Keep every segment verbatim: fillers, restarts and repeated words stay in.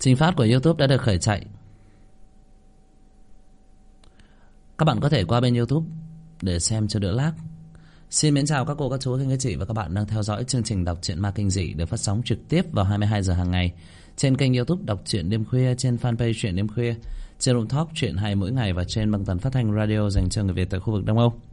Trình phát của YouTube đã được khởi chạy. Các bạn có thể qua bên YouTube để xem cho đỡ lag. Xin mến chào các cô, các chú, các anh chị và các bạn đang theo dõi chương trình đọc truyện ma kinh dị được phát sóng trực tiếp vào hai mươi hai giờ hàng ngày trên kênh YouTube đọc truyện đêm khuya, trên fanpage truyện đêm khuya, trên Room Talk truyện hay mỗi ngày và trên băng tần phát thanh radio dành cho người Việt tại khu vực Đông Âu.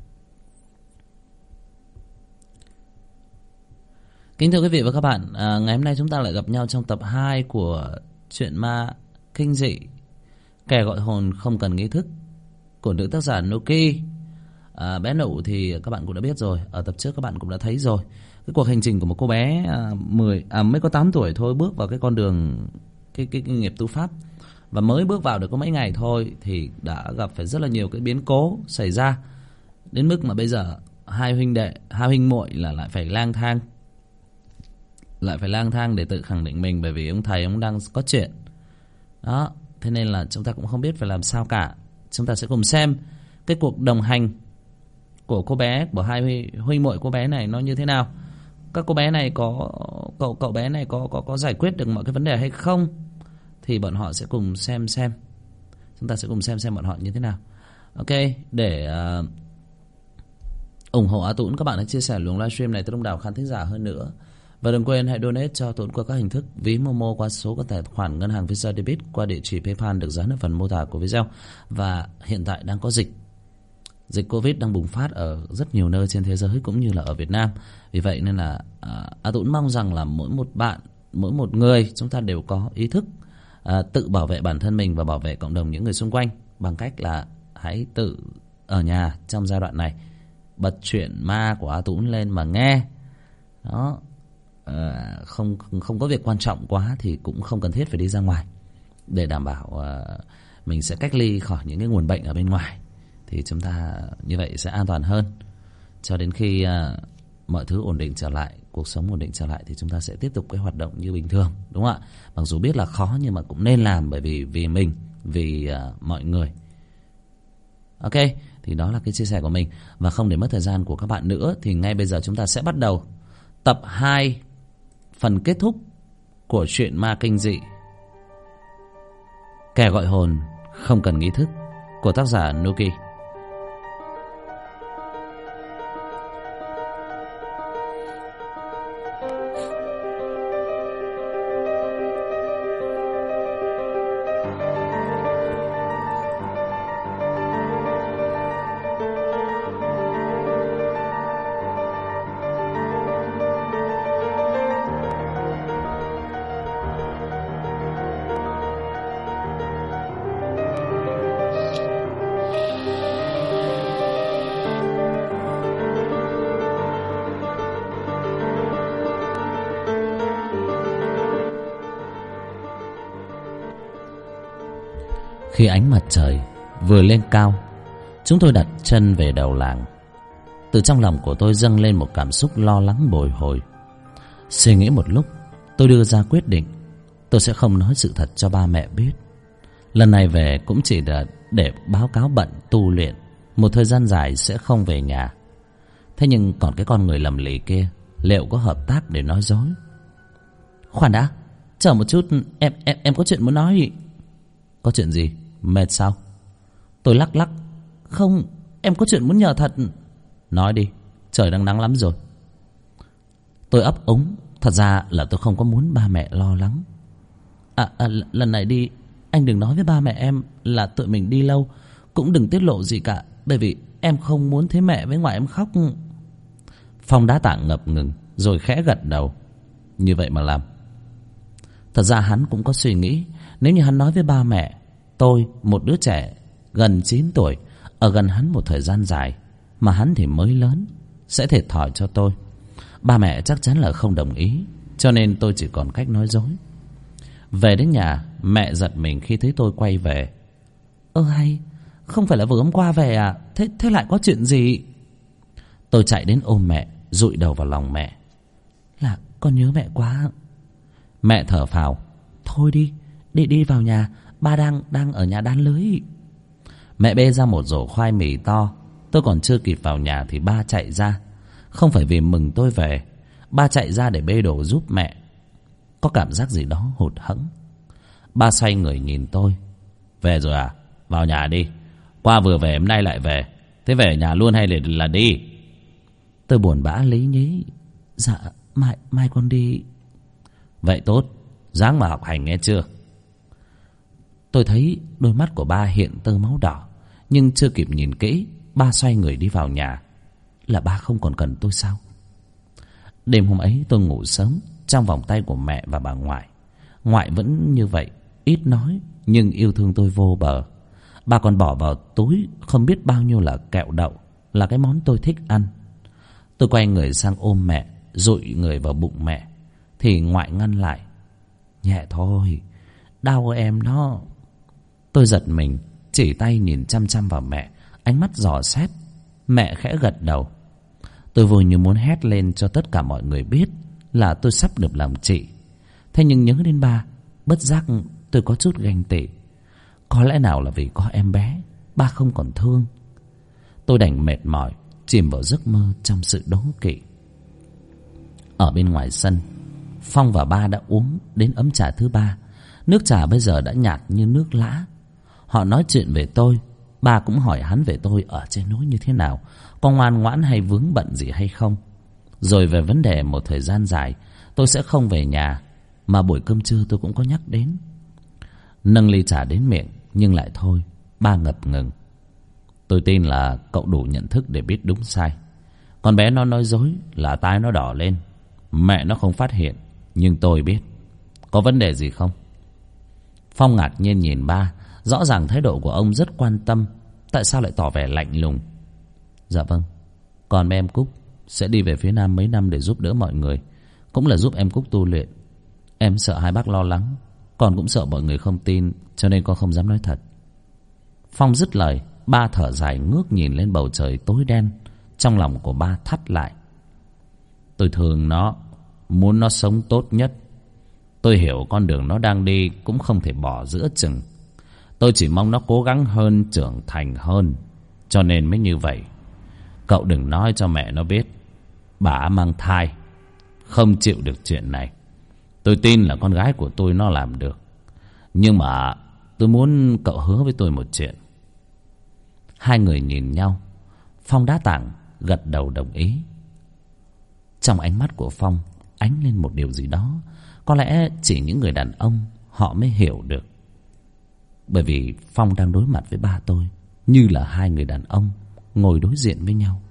Kính thưa quý vị và các bạn, à, ngày hôm nay chúng ta lại gặp nhau trong tập hai của truyện ma kinh dị Kẻ gọi hồn không cần nghi thức của nữ tác giả Nuki. À, bé Nụ thì các bạn cũng đã biết rồi, ở tập trước các bạn cũng đã thấy rồi. Cái cuộc hành trình của một cô bé à, mười à, mới có tám tuổi thôi, bước vào cái con đường cái, cái, cái nghiệp tu pháp, và mới bước vào được có mấy ngày thôi thì đã gặp phải rất là nhiều cái biến cố xảy ra, đến mức mà bây giờ hai huynh đệ, hai huynh muội là lại phải lang thang lại phải lang thang để tự khẳng định mình, bởi vì ông thầy ông đang có chuyện đó. Thế nên là chúng ta cũng không biết phải làm sao cả. Chúng ta sẽ cùng xem cái cuộc đồng hành của cô bé, của hai huy, huynh muội cô bé này nó như thế nào. Các cô bé này có cậu cậu bé này có có có giải quyết được mọi cái vấn đề hay không, thì bọn họ sẽ cùng xem xem. Chúng ta sẽ cùng xem xem bọn họ như thế nào. Ok, để uh, ủng hộ A Tũng, các bạn hãy chia sẻ luồng livestream này tới đông đảo khán thính giả hơn nữa. Và đừng quên hãy donate cho Tũng qua các hình thức: ví Momo qua số các tài khoản ngân hàng Visa Debit, qua địa chỉ PayPal được dán ở phần mô tả của video. Và hiện tại đang có dịch Dịch Covid đang bùng phát ở rất nhiều nơi trên thế giới cũng như là ở Việt Nam. Vì vậy nên là à, A Tũng mong rằng là mỗi một bạn, mỗi một người chúng ta đều có ý thức à, tự bảo vệ bản thân mình và bảo vệ cộng đồng những người xung quanh, bằng cách là hãy tự ở nhà trong giai đoạn này, bật chuyện ma của A Tũng lên mà nghe đó. À, không không có việc quan trọng quá thì cũng không cần thiết phải đi ra ngoài, để đảm bảo à, mình sẽ cách ly khỏi những cái nguồn bệnh ở bên ngoài, thì chúng ta như vậy sẽ an toàn hơn. Cho đến khi à, mọi thứ ổn định trở lại, cuộc sống ổn định trở lại, thì chúng ta sẽ tiếp tục cái hoạt động như bình thường, đúng không ạ? Mặc dù biết là khó nhưng mà cũng nên làm, bởi vì vì mình, vì à, mọi người. Ok, thì đó là cái chia sẻ của mình. Và không để mất thời gian của các bạn nữa, thì ngay bây giờ chúng ta sẽ bắt đầu tập hai, phần kết thúc của truyện ma kinh dị Kẻ gọi hồn không cần nghi thức của tác giả Nuki. Khi ánh mặt trời vừa lên cao, chúng tôi đặt chân về đầu làng. Từ trong lòng của tôi dâng lên một cảm xúc lo lắng bồi hồi. Suy nghĩ một lúc, tôi đưa ra quyết định tôi sẽ không nói sự thật cho ba mẹ biết. Lần này về cũng chỉ là để báo cáo bận tu luyện, một thời gian dài sẽ không về nhà. Thế nhưng còn cái con người lầm lì kia, liệu có hợp tác để nói dối? Khoan đã, chờ một chút, em em em có chuyện muốn nói. Có chuyện gì? Mệt sao? Tôi lắc lắc. Không, em có chuyện muốn nhờ thật. Nói đi, trời đang nắng lắm rồi. Tôi ấp úng. Thật ra là tôi không có muốn ba mẹ lo lắng. À, à lần này đi, anh đừng nói với ba mẹ em là tụi mình đi lâu, cũng đừng tiết lộ gì cả, bởi vì em không muốn thấy mẹ với ngoại em khóc. Phong Đá Tảng ngập ngừng rồi khẽ gật đầu. Như vậy mà làm. Thật ra hắn cũng có suy nghĩ, nếu như hắn nói với ba mẹ, tôi, một đứa trẻ gần chín tuổi, ở gần hắn một thời gian dài, mà hắn thì mới lớn, sẽ thiệt thòi cho tôi. Ba mẹ chắc chắn là không đồng ý, cho nên tôi chỉ còn cách nói dối. Về đến nhà, mẹ giật mình khi thấy tôi quay về. Ơ hay, không phải là vừa hôm qua về à? Thế, thế lại có chuyện gì? Tôi chạy đến ôm mẹ, dụi đầu vào lòng mẹ. Là con nhớ mẹ quá. Mẹ thở phào. Thôi đi, đi đi vào nhà, ba đang đang ở nhà đan lưới. Mẹ bê ra một rổ khoai mì to. Tôi còn chưa kịp vào nhà thì ba chạy ra. Không phải vì mừng tôi về, ba chạy ra để bê đồ giúp mẹ. Có cảm giác gì đó hụt hẫng. Ba xoay người nhìn tôi. Về rồi à? Vào nhà đi. Qua vừa về hôm nay lại về. Thế về nhà luôn hay là, là đi? Tôi buồn bã lý nhí. Dạ mai, mai con đi. Vậy tốt, ráng mà học hành nghe chưa? Tôi thấy đôi mắt của ba hiện tơ máu đỏ, nhưng chưa kịp nhìn kỹ, ba xoay người đi vào nhà. Là ba không còn cần tôi sao? Đêm hôm ấy tôi ngủ sớm trong vòng tay của mẹ và bà ngoại. Ngoại vẫn như vậy, ít nói nhưng yêu thương tôi vô bờ. Bà còn bỏ vào túi không biết bao nhiêu là kẹo đậu, là cái món tôi thích ăn. Tôi quay người sang ôm mẹ, dụi người vào bụng mẹ, thì ngoại ngăn lại. Nhẹ thôi, đau em đó. Tôi giật mình, chỉ tay nhìn chăm chăm vào mẹ, ánh mắt dò xét. Mẹ khẽ gật đầu. Tôi vui như muốn hét lên cho tất cả mọi người biết là tôi sắp được làm chị. Thế nhưng nhớ đến ba, bất giác tôi có chút ganh tị. Có lẽ nào là vì có em bé, ba không còn thương. Tôi đành mệt mỏi chìm vào giấc mơ trong sự đố kỵ. Ở bên ngoài sân, Phong và ba đã uống đến ấm trà thứ ba. Nước trà bây giờ đã nhạt như nước lã. Họ nói chuyện về tôi. Ba cũng hỏi hắn về tôi ở trên núi như thế nào, có ngoan ngoãn hay vướng bận gì hay không. Rồi về vấn đề một thời gian dài tôi sẽ không về nhà, mà buổi cơm trưa tôi cũng có nhắc đến. Nâng ly trà đến miệng nhưng lại thôi. Ba ngập ngừng. Tôi tin là cậu đủ nhận thức để biết đúng sai. Con bé nó nói dối là tai nó đỏ lên. Mẹ nó không phát hiện, nhưng tôi biết. Có vấn đề gì không? Phong ngạc nhiên nhìn ba. Rõ ràng thái độ của ông rất quan tâm, tại sao lại tỏ vẻ lạnh lùng? Dạ vâng, còn em Cúc sẽ đi về phía Nam mấy năm để giúp đỡ mọi người, cũng là giúp em Cúc tu luyện. Em sợ hai bác lo lắng, còn cũng sợ mọi người không tin, cho nên con không dám nói thật. Phong dứt lời, ba thở dài ngước nhìn lên bầu trời tối đen. Trong lòng của ba thắt lại. Tôi thương nó, muốn nó sống tốt nhất. Tôi hiểu con đường nó đang đi cũng không thể bỏ giữa chừng. Tôi chỉ mong nó cố gắng hơn, trưởng thành hơn, cho nên mới như vậy. Cậu đừng nói cho mẹ nó biết bà mang thai, không chịu được chuyện này. Tôi tin là con gái của tôi nó làm được. Nhưng mà tôi muốn cậu hứa với tôi một chuyện. Hai người nhìn nhau. Phong đá tảng gật đầu đồng ý. Trong ánh mắt của Phong ánh lên một điều gì đó, có lẽ chỉ những người đàn ông họ mới hiểu được. Bởi vì Phong đang đối mặt với ba tôi như là hai người đàn ông ngồi đối diện với nhau.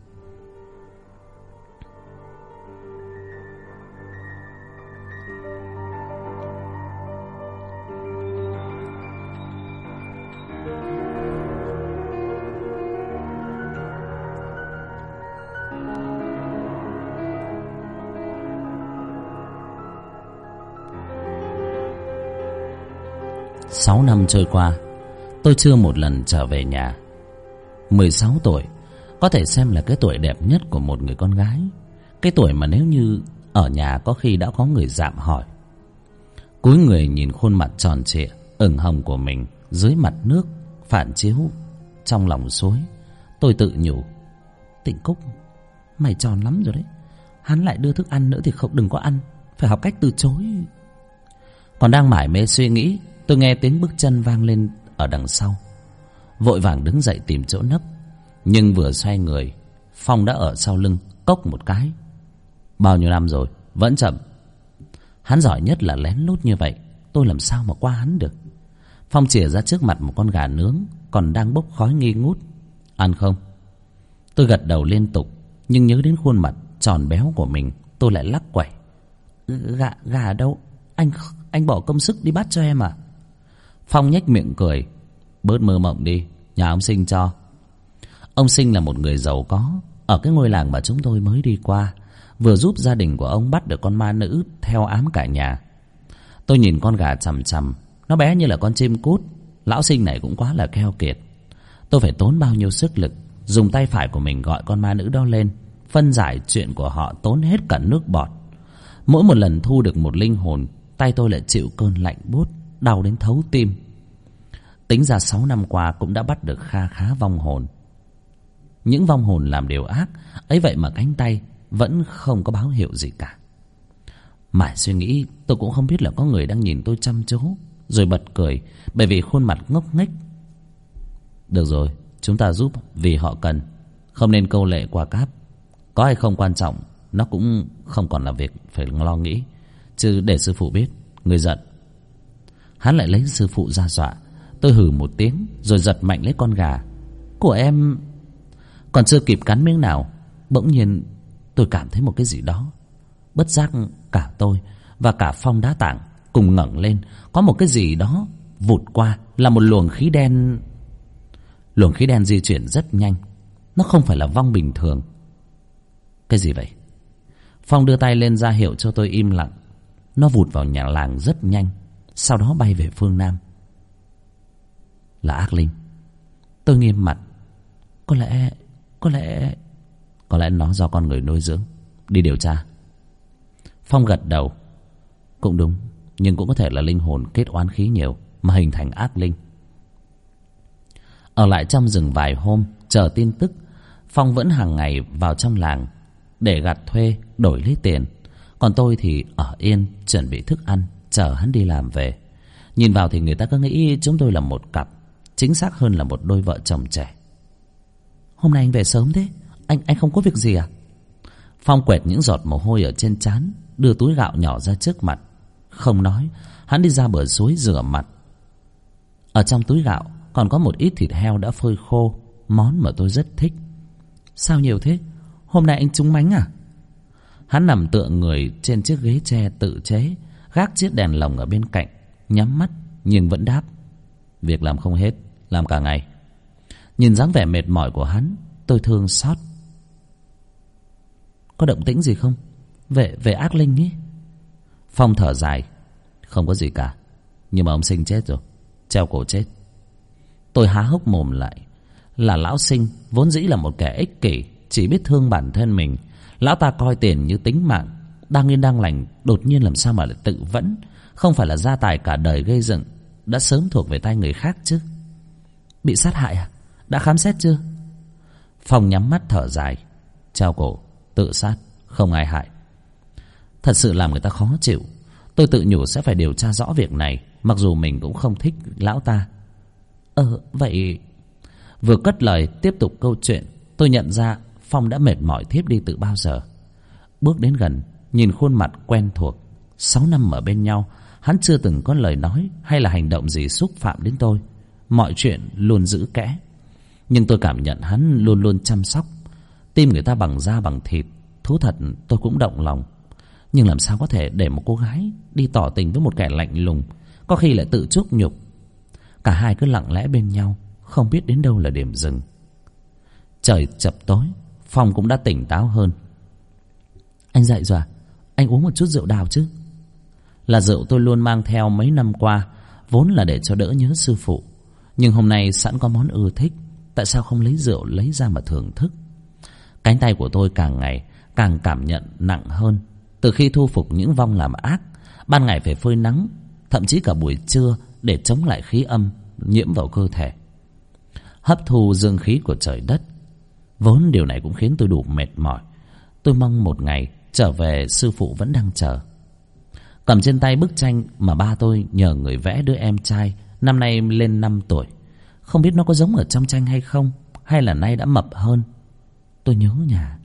Sáu năm trôi qua, tôi chưa một lần trở về nhà. Mười sáu tuổi có thể xem là cái tuổi đẹp nhất của một người con gái. Cái tuổi mà nếu như ở nhà có khi đã có người dạm hỏi. Cúi người nhìn khuôn mặt tròn trịa ửng hồng của mình dưới mặt nước phản chiếu trong lòng suối, tôi tự nhủ: Tịnh Cúc, mày tròn lắm rồi đấy. Hắn lại đưa thức ăn nữa thì không đừng có ăn, phải học cách từ chối. Còn đang mải mê suy nghĩ, tôi nghe tiếng bước chân vang lên ở đằng sau. Vội vàng đứng dậy tìm chỗ nấp, nhưng vừa xoay người, Phong đã ở sau lưng cốc một cái. Bao nhiêu năm rồi vẫn chậm. Hắn giỏi nhất là lén lút như vậy, tôi làm sao mà qua hắn được. Phong chìa ra trước mặt một con gà nướng còn đang bốc khói nghi ngút. Ăn không? Tôi gật đầu liên tục, nhưng nhớ đến khuôn mặt tròn béo của mình, tôi lại lắc quẩy. Gà, gà đâu? Anh anh bỏ công sức đi bắt cho em à? Phong nhếch miệng cười. Bớt mơ mộng đi, nhà ông Sinh cho. Ông Sinh là một người giàu có ở cái ngôi làng mà chúng tôi mới đi qua, vừa giúp gia đình của ông bắt được con ma nữ theo ám cả nhà. Tôi nhìn con gà chằm chằm, nó bé như là con chim cút. Lão Sinh này cũng quá là keo kiệt. Tôi phải tốn bao nhiêu sức lực dùng tay phải của mình gọi con ma nữ đó lên, phân giải chuyện của họ tốn hết cả nước bọt. Mỗi một lần thu được một linh hồn, tay tôi lại chịu cơn lạnh buốt, đau đến thấu tim. Tính ra sáu năm qua cũng đã bắt được kha khá vong hồn. Những vong hồn làm điều ác ấy vậy mà cánh tay vẫn không có báo hiệu gì cả. Mãi suy nghĩ, tôi cũng không biết là có người đang nhìn tôi chăm chú, rồi bật cười bởi vì khuôn mặt ngốc nghếch. Được rồi, chúng ta giúp vì họ cần, không nên câu lệ qua cáp. Có hay không quan trọng, nó cũng không còn là việc phải lo nghĩ. Chứ để sư phụ biết, người giận. Hắn lại lấy sư phụ ra dọa. Tôi hừ một tiếng rồi giật mạnh lấy con gà của em. Còn chưa kịp cắn miếng nào, bỗng nhiên tôi cảm thấy một cái gì đó. Bất giác cả tôi và cả Phong Đá Tảng cùng ngẩng lên. Có một cái gì đó vụt qua, là một luồng khí đen. Luồng khí đen di chuyển rất nhanh. Nó không phải là vong bình thường. Cái gì vậy? Phong đưa tay lên ra hiệu cho tôi im lặng. Nó vụt vào nhà làng rất nhanh, sau đó bay về phương Nam. Là ác linh. Tôi nghiêm mặt. Có lẽ Có lẽ Có lẽ nó do con người nuôi dưỡng. Đi điều tra. Phong gật đầu. Cũng đúng, nhưng cũng có thể là linh hồn kết oán khí nhiều mà hình thành ác linh. Ở lại trong rừng vài hôm chờ tin tức. Phong vẫn hàng ngày vào trong làng để gặt thuê đổi lấy tiền. Còn tôi thì ở yên chuẩn bị thức ăn chờ hắn đi làm về. Nhìn vào thì người ta cứ nghĩ chúng tôi là một cặp, chính xác hơn là một đôi vợ chồng trẻ. Hôm nay anh về sớm thế, Anh anh không có việc gì à? Phong quệt những giọt mồ hôi ở trên trán, đưa túi gạo nhỏ ra trước mặt. Không nói, hắn đi ra bờ suối rửa mặt. Ở trong túi gạo còn có một ít thịt heo đã phơi khô, món mà tôi rất thích. Sao nhiều thế? Hôm nay anh trúng mánh à? Hắn nằm tựa người trên chiếc ghế tre tự chế, gác chiếc đèn lồng ở bên cạnh, nhắm mắt nhưng vẫn đáp. Việc làm không hết, làm cả ngày. Nhìn dáng vẻ mệt mỏi của hắn, tôi thương xót. Có động tĩnh gì không? Về về ác linh ý. Phong thở dài. Không có gì cả. Nhưng mà ông Sinh chết rồi, treo cổ chết. Tôi há hốc mồm lại. Là lão Sinh vốn dĩ là một kẻ ích kỷ, chỉ biết thương bản thân mình. Lão ta coi tiền như tính mạng. Đang yên đang lành, đột nhiên làm sao mà lại tự vẫn. Không phải là gia tài cả đời gây dựng đã sớm thuộc về tay người khác chứ. Bị sát hại à? Đã khám xét chưa? Phong nhắm mắt thở dài. Treo cổ, tự sát, không ai hại. Thật sự làm người ta khó chịu. Tôi tự nhủ sẽ phải điều tra rõ việc này, mặc dù mình cũng không thích lão ta. Ờ vậy... Vừa cất lời tiếp tục câu chuyện, tôi nhận ra Phong đã mệt mỏi thiếp đi từ bao giờ. Bước đến gần, nhìn khuôn mặt quen thuộc. Sáu năm ở bên nhau, hắn chưa từng có lời nói hay là hành động gì xúc phạm đến tôi. Mọi chuyện luôn giữ kẽ. Nhưng tôi cảm nhận hắn luôn luôn chăm sóc. Tim người ta bằng da bằng thịt, thú thật tôi cũng động lòng. Nhưng làm sao có thể để một cô gái đi tỏ tình với một kẻ lạnh lùng, có khi lại tự chuốc nhục. Cả hai cứ lặng lẽ bên nhau, không biết đến đâu là điểm dừng. Trời chập tối, Phong cũng đã tỉnh táo hơn. Anh dậy rồi à? Anh uống một chút rượu đào chứ? Là rượu tôi luôn mang theo mấy năm qua, vốn là để cho đỡ nhớ sư phụ. Nhưng hôm nay sẵn có món ưa thích, tại sao không lấy rượu lấy ra mà thưởng thức? Cánh tay của tôi càng ngày càng cảm nhận nặng hơn. Từ khi thu phục những vong làm ác, ban ngày phải phơi nắng, thậm chí cả buổi trưa để chống lại khí âm nhiễm vào cơ thể, hấp thu dương khí của trời đất. Vốn điều này cũng khiến tôi đủ mệt mỏi. Tôi mong một ngày trở về sư phụ vẫn đang chờ. Cầm trên tay bức tranh mà ba tôi nhờ người vẽ đứa em trai năm nay lên năm tuổi. Không biết nó có giống ở trong tranh hay không, hay là nay đã mập hơn. Tôi nhớ nhà.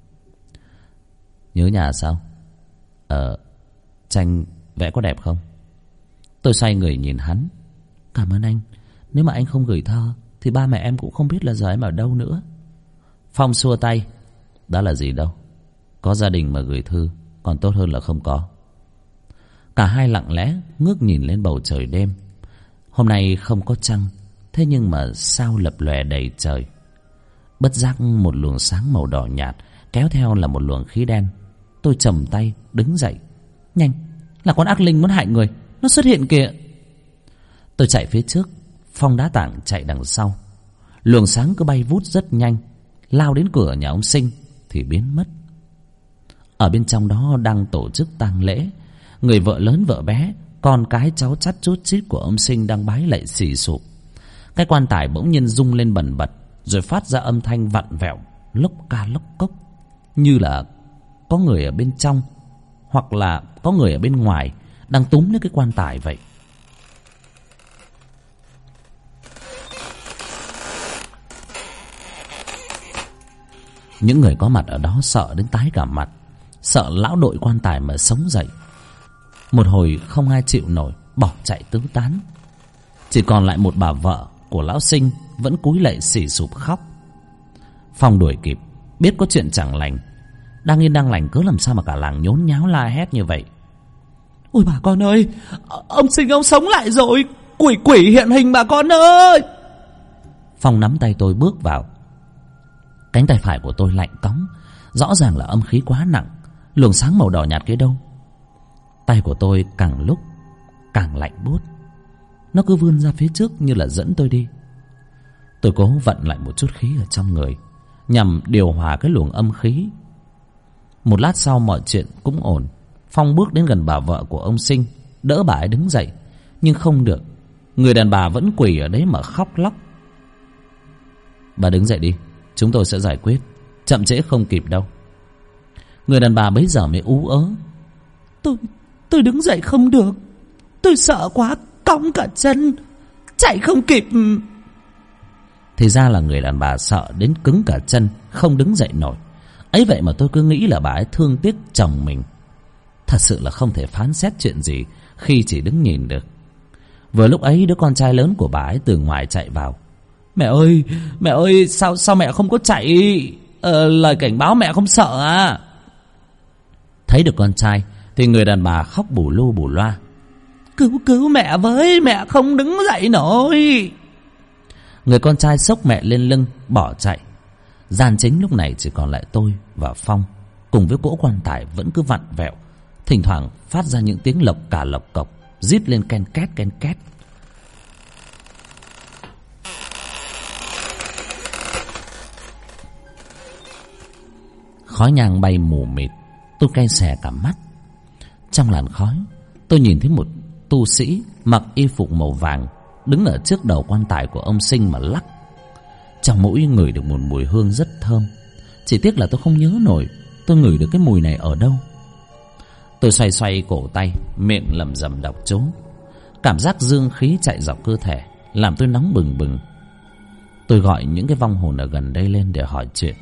Nhớ nhà sao? Ờ, tranh vẽ có đẹp không? Tôi xoay người nhìn hắn. Cảm ơn anh. Nếu mà anh không gửi thơ thì ba mẹ em cũng không biết là giờ em ở đâu nữa. Phong xua tay. Đó là gì đâu. Có gia đình mà gửi thư còn tốt hơn là không có. Cả hai lặng lẽ ngước nhìn lên bầu trời đêm. Hôm nay không có trăng, thế nhưng mà sao lập lòe đầy trời. Bất giác một luồng sáng màu đỏ nhạt kéo theo là một luồng khí đen. Tôi chầm tay đứng dậy. Nhanh, là con ác linh muốn hại người, nó xuất hiện kìa. Tôi chạy phía trước, Phong Đá Tảng chạy đằng sau. Luồng sáng cứ bay vút rất nhanh, lao đến cửa nhà ông Sinh thì biến mất. Ở bên trong đó đang tổ chức tang lễ. Người vợ lớn vợ bé, con cái cháu chắt chút chít của ông Sinh đang bái lạy xì sụp. Cái quan tài bỗng nhiên rung lên bần bật, rồi phát ra âm thanh vặn vẹo, lốc ca lốc cốc, như là có người ở bên trong hoặc là có người ở bên ngoài đang túm lấy cái quan tài vậy. Những người có mặt ở đó sợ đến tái cả mặt, sợ lão đội quan tài mà sống dậy. Một hồi không ai chịu nổi, bỏ chạy tứ tán. Chỉ còn lại một bà vợ của lão Sinh vẫn cúi lạy xì sụp khóc. Phong đuổi kịp, biết có chuyện chẳng lành. Đang yên đang lành cớ làm sao mà cả làng nhốn nháo la hét như vậy. Ôi bà con ơi, ông Sinh ông sống lại rồi, quỷ quỷ hiện hình bà con ơi. Phong nắm tay tôi bước vào. Cánh tay phải của tôi lạnh cóng, rõ ràng là âm khí quá nặng. Luồng sáng màu đỏ nhạt kia đâu? Tay của tôi càng lúc càng lạnh buốt. Nó cứ vươn ra phía trước như là dẫn tôi đi. Tôi cố vận lại một chút khí ở trong người, nhằm điều hòa cái luồng âm khí. Một lát sau mọi chuyện cũng ổn. Phong bước đến gần bà vợ của ông Sinh, đỡ bà ấy đứng dậy. Nhưng không được, người đàn bà vẫn quỳ ở đấy mà khóc lóc. Bà đứng dậy đi, chúng tôi sẽ giải quyết, chậm trễ không kịp đâu. Người đàn bà bấy giờ mới ú ớ. Tôi, tôi đứng dậy không được. Tôi sợ quá, cong cả chân, chạy không kịp. Thì ra là người đàn bà sợ đến cứng cả chân, không đứng dậy nổi. Ấy vậy mà tôi cứ nghĩ là bà ấy thương tiếc chồng mình. Thật sự là không thể phán xét chuyện gì khi chỉ đứng nhìn được. Vừa lúc ấy đứa con trai lớn của bà ấy từ ngoài chạy vào. Mẹ ơi, mẹ ơi, sao sao mẹ không có chạy? Ờ, lời cảnh báo mẹ không sợ à? Thấy được con trai thì người đàn bà khóc bù lu bù loa. Cứu cứu mẹ với, mẹ không đứng dậy nổi. Người con trai xốc mẹ lên lưng bỏ chạy. Gian chính lúc này chỉ còn lại tôi và Phong, cùng với cỗ quan tài vẫn cứ vặn vẹo, thỉnh thoảng phát ra những tiếng lộc cả lộc cộc, rít lên ken két ken két. Khói nhang bay mù mịt, tôi cay xè cả mắt. Trong làn khói, tôi nhìn thấy một tu sĩ mặc y phục màu vàng đứng ở trước đầu quan tài của ông Sinh mà lắc. Trong mũi ngửi được một mùi hương rất thơm. Chỉ tiếc là tôi không nhớ nổi tôi ngửi được cái mùi này ở đâu. Tôi xoay xoay cổ tay, miệng lẩm rẩm đọc chú. Cảm giác dương khí chạy dọc cơ thể làm tôi nóng bừng bừng. Tôi gọi những cái vong hồn ở gần đây lên để hỏi chuyện.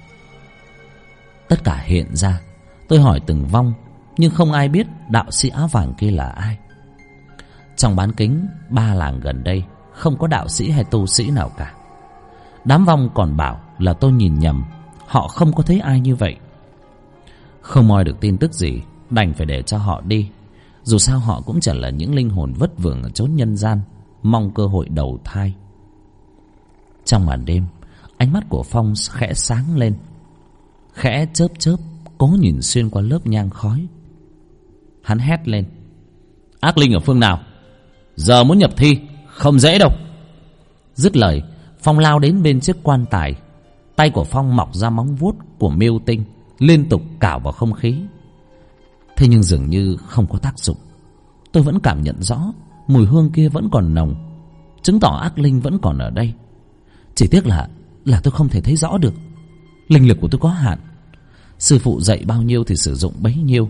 Tất cả hiện ra. Tôi hỏi từng vong, nhưng không ai biết đạo sĩ áo vàng kia là ai. Trong bán kính ba làng gần đây không có đạo sĩ hay tu sĩ nào cả. Đám vong còn bảo là tôi nhìn nhầm, họ không có thấy ai như vậy. Không moi được tin tức gì, đành phải để cho họ đi. Dù sao họ cũng chẳng là những linh hồn vất vưởng ở chốn nhân gian, mong cơ hội đầu thai. Trong màn đêm, ánh mắt của Phong khẽ sáng lên, khẽ chớp chớp, cố nhìn xuyên qua lớp nhang khói. Hắn hét lên. Ác linh ở phương nào? Giờ muốn nhập thi không dễ đâu. Dứt lời, Phong lao đến bên chiếc quan tài. Tay của Phong mọc ra móng vuốt của miêu tinh, liên tục cào vào không khí. Thế nhưng dường như không có tác dụng. Tôi vẫn cảm nhận rõ mùi hương kia vẫn còn nồng, chứng tỏ ác linh vẫn còn ở đây. Chỉ tiếc là là tôi không thể thấy rõ được. Linh lực của tôi có hạn, sư phụ dạy bao nhiêu thì sử dụng bấy nhiêu.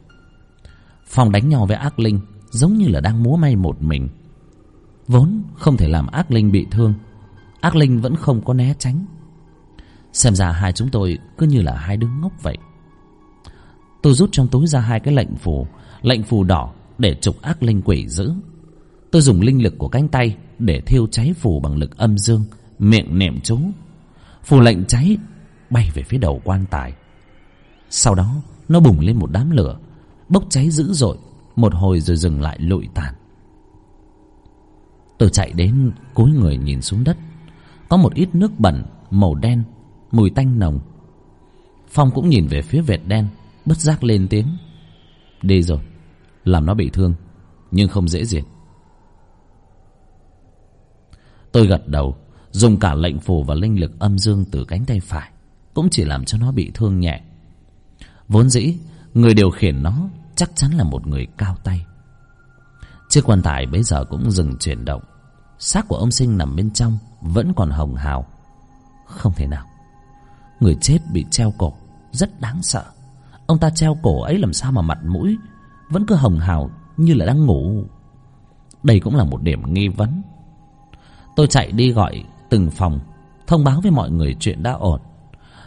Phong đánh nhau với ác linh giống như là đang múa may một mình. Vốn không thể làm ác linh bị thương, ác linh vẫn không có né tránh. Xem ra hai chúng tôi cứ như là hai đứa ngốc vậy. Tôi rút trong túi ra hai cái lệnh phù, lệnh phù đỏ để trục ác linh quỷ dữ. Tôi dùng linh lực của cánh tay để thiêu cháy phù bằng lực âm dương, miệng niệm chú. Phù lệnh cháy bay về phía đầu quan tài. Sau đó nó bùng lên một đám lửa, bốc cháy dữ dội, một hồi rồi dừng lại lụi tàn. Tôi chạy đến cúi người nhìn xuống đất. Có một ít nước bẩn màu đen, mùi tanh nồng. Phong cũng nhìn về phía vệt đen, bất giác lên tiếng. Đi rồi, làm nó bị thương, nhưng không dễ diệt. Tôi gật đầu, dùng cả lệnh phù và linh lực âm dương từ cánh tay phải, cũng chỉ làm cho nó bị thương nhẹ. Vốn dĩ người điều khiển nó chắc chắn là một người cao tay. Chiếc quan tài bấy giờ cũng dừng chuyển động. Xác của ông Sinh nằm bên trong vẫn còn hồng hào. Không thể nào, người chết bị treo cổ rất đáng sợ. Ông ta treo cổ ấy làm sao mà mặt mũi vẫn cứ hồng hào như là đang ngủ. Đây cũng là một điểm nghi vấn. Tôi chạy đi gọi từng phòng, thông báo với mọi người chuyện đã ổn.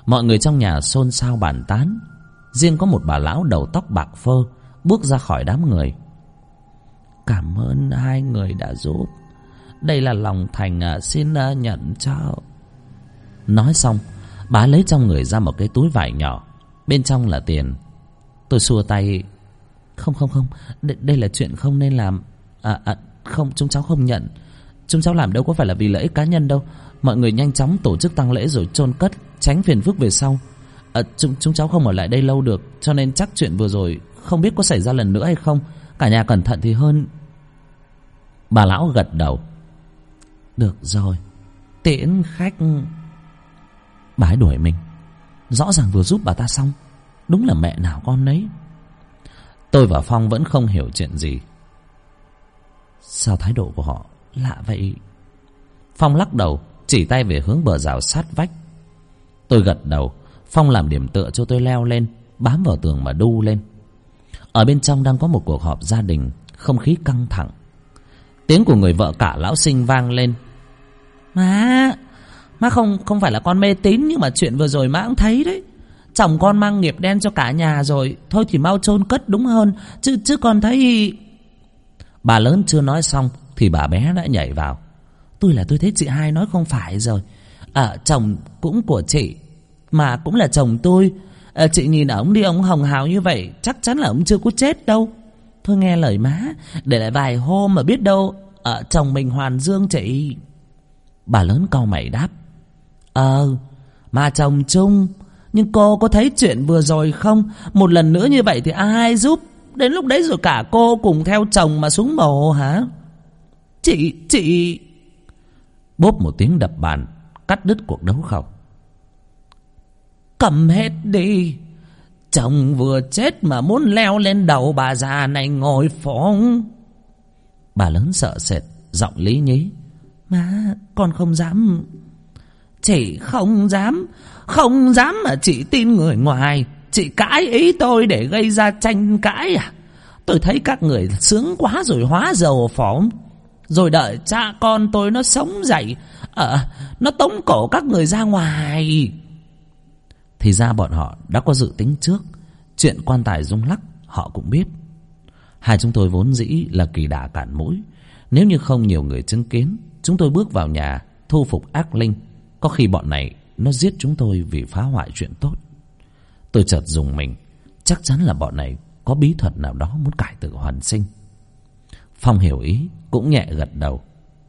Mọi người trong nhà xôn xao bàn tán. Riêng có một bà lão đầu tóc bạc phơ bước ra khỏi đám người. Cảm ơn hai người đã giúp. Đây là lòng thành à, xin à, nhận cho. Nói xong, bà lấy trong người ra một cái túi vải nhỏ, bên trong là tiền. Tôi xua tay. Không không không, đây, đây là chuyện không nên làm. À, à, không, chúng cháu không nhận. Chúng cháu làm đâu có phải là vì lợi ích cá nhân đâu. Mọi người nhanh chóng tổ chức tang lễ rồi chôn cất, tránh phiền phức về sau. À, chúng, chúng cháu không ở lại đây lâu được, cho nên chắc chuyện vừa rồi không biết có xảy ra lần nữa hay không. Cả nhà cẩn thận thì hơn. Bà lão gật đầu. Được rồi, tiễn khách. Bà ấy đuổi mình. Rõ ràng vừa giúp bà ta xong. Đúng là mẹ nào con nấy. Tôi và Phong vẫn không hiểu chuyện gì. Sao thái độ của họ lạ vậy? Phong lắc đầu, chỉ tay về hướng bờ rào sát vách. Tôi gật đầu. Phong làm điểm tựa cho tôi leo lên, bám vào tường mà đu lên. Ở bên trong đang có một cuộc họp gia đình, không khí căng thẳng. Tiếng của người vợ cả lão Sinh vang lên. Má, má không không phải là con mê tín, nhưng mà chuyện vừa rồi má cũng thấy đấy. Chồng con mang nghiệp đen cho cả nhà rồi, thôi thì mau chôn cất đúng hơn. Chứ chứ con thấy... Bà lớn chưa nói xong thì bà bé đã nhảy vào. Tôi là tôi thấy chị hai nói không phải rồi. À, chồng cũng của chị mà cũng là chồng tôi. À, chị nhìn ổng đi, ổng hồng hào như vậy, chắc chắn là ổng chưa có chết đâu. Thôi nghe lời má, để lại vài hôm mà biết đâu à, chồng mình hoàn dương chị. Bà lớn cau mày đáp. Ờ, mà chồng chung. Nhưng cô có thấy chuyện vừa rồi không? Một lần nữa như vậy thì ai giúp? Đến lúc đấy rồi cả cô cùng theo chồng mà xuống mồ hả? Chị, chị... Bốp một tiếng đập bàn cắt đứt cuộc đấu khẩu. Cầm hết đi. Chồng vừa chết mà muốn leo lên đầu bà già này ngồi phóng. Bà lớn sợ sệt, giọng lý nhí. Má, con không dám. Chị không dám. Không dám mà chị tin người ngoài. Chị cãi ý tôi để gây ra tranh cãi à? Tôi thấy các người sướng quá rồi hóa dầu phóng. Rồi đợi cha con tôi nó sống dậy, à, nó tống cổ các người ra ngoài. Thì ra bọn họ đã có dự tính trước. Chuyện quan tài rung lắc họ cũng biết. Hai chúng tôi vốn dĩ là kỳ đà cản mũi. Nếu như không nhiều người chứng kiến, chúng tôi bước vào nhà thu phục ác linh, có khi bọn này nó giết chúng tôi vì phá hoại chuyện tốt. Tôi chợt dùng mình. Chắc chắn là bọn này có bí thuật nào đó muốn cải tử hoàn sinh. Phong hiểu ý, cũng nhẹ gật đầu.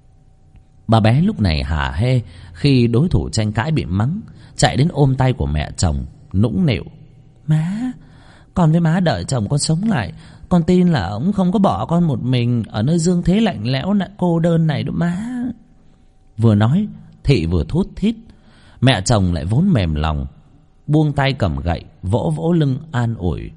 Bà bé lúc này hả hê khi đối thủ tranh cãi bị mắng, chạy đến ôm tay của mẹ chồng, nũng nịu. Má, con với má đợi chồng con sống lại. Con tin là ông không có bỏ con một mình ở nơi dương thế lạnh lẽo cô đơn này đâu má. Vừa nói, Thị vừa thút thít. Mẹ chồng lại vốn mềm lòng, buông tay cầm gậy, vỗ vỗ lưng an ủi.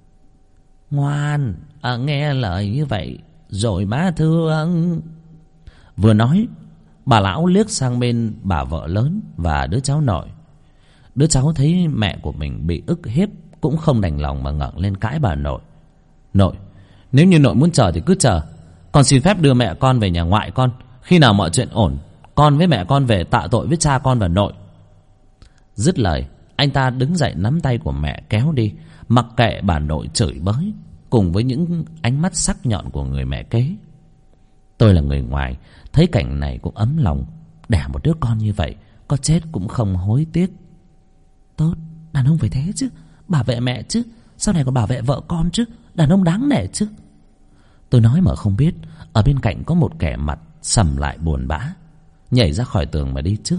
Ngoan, à, nghe lời như vậy rồi má thương. Vừa nói, bà lão liếc sang bên bà vợ lớn và đứa cháu nội. Đứa cháu thấy mẹ của mình bị ức hiếp cũng không đành lòng mà ngẩng lên cãi bà nội. Nội, nếu như nội muốn chờ thì cứ chờ. Con xin phép đưa mẹ con về nhà ngoại con. Khi nào mọi chuyện ổn, con với mẹ con về tạ tội với cha con và nội. Dứt lời, anh ta đứng dậy nắm tay của mẹ kéo đi, mặc kệ bà nội chửi bới cùng với những ánh mắt sắc nhọn của người mẹ kế. Tôi là người ngoài, thấy cảnh này cũng ấm lòng. Đẻ một đứa con như vậy, có chết cũng không hối tiếc. Tốt, đàn ông phải thế chứ. Bảo vệ mẹ chứ, sau này còn bảo vệ vợ con chứ. Đàn ông đáng nể chứ. Tôi nói mà không biết, ở bên cạnh có một kẻ mặt sầm lại buồn bã, nhảy ra khỏi tường mà đi trước.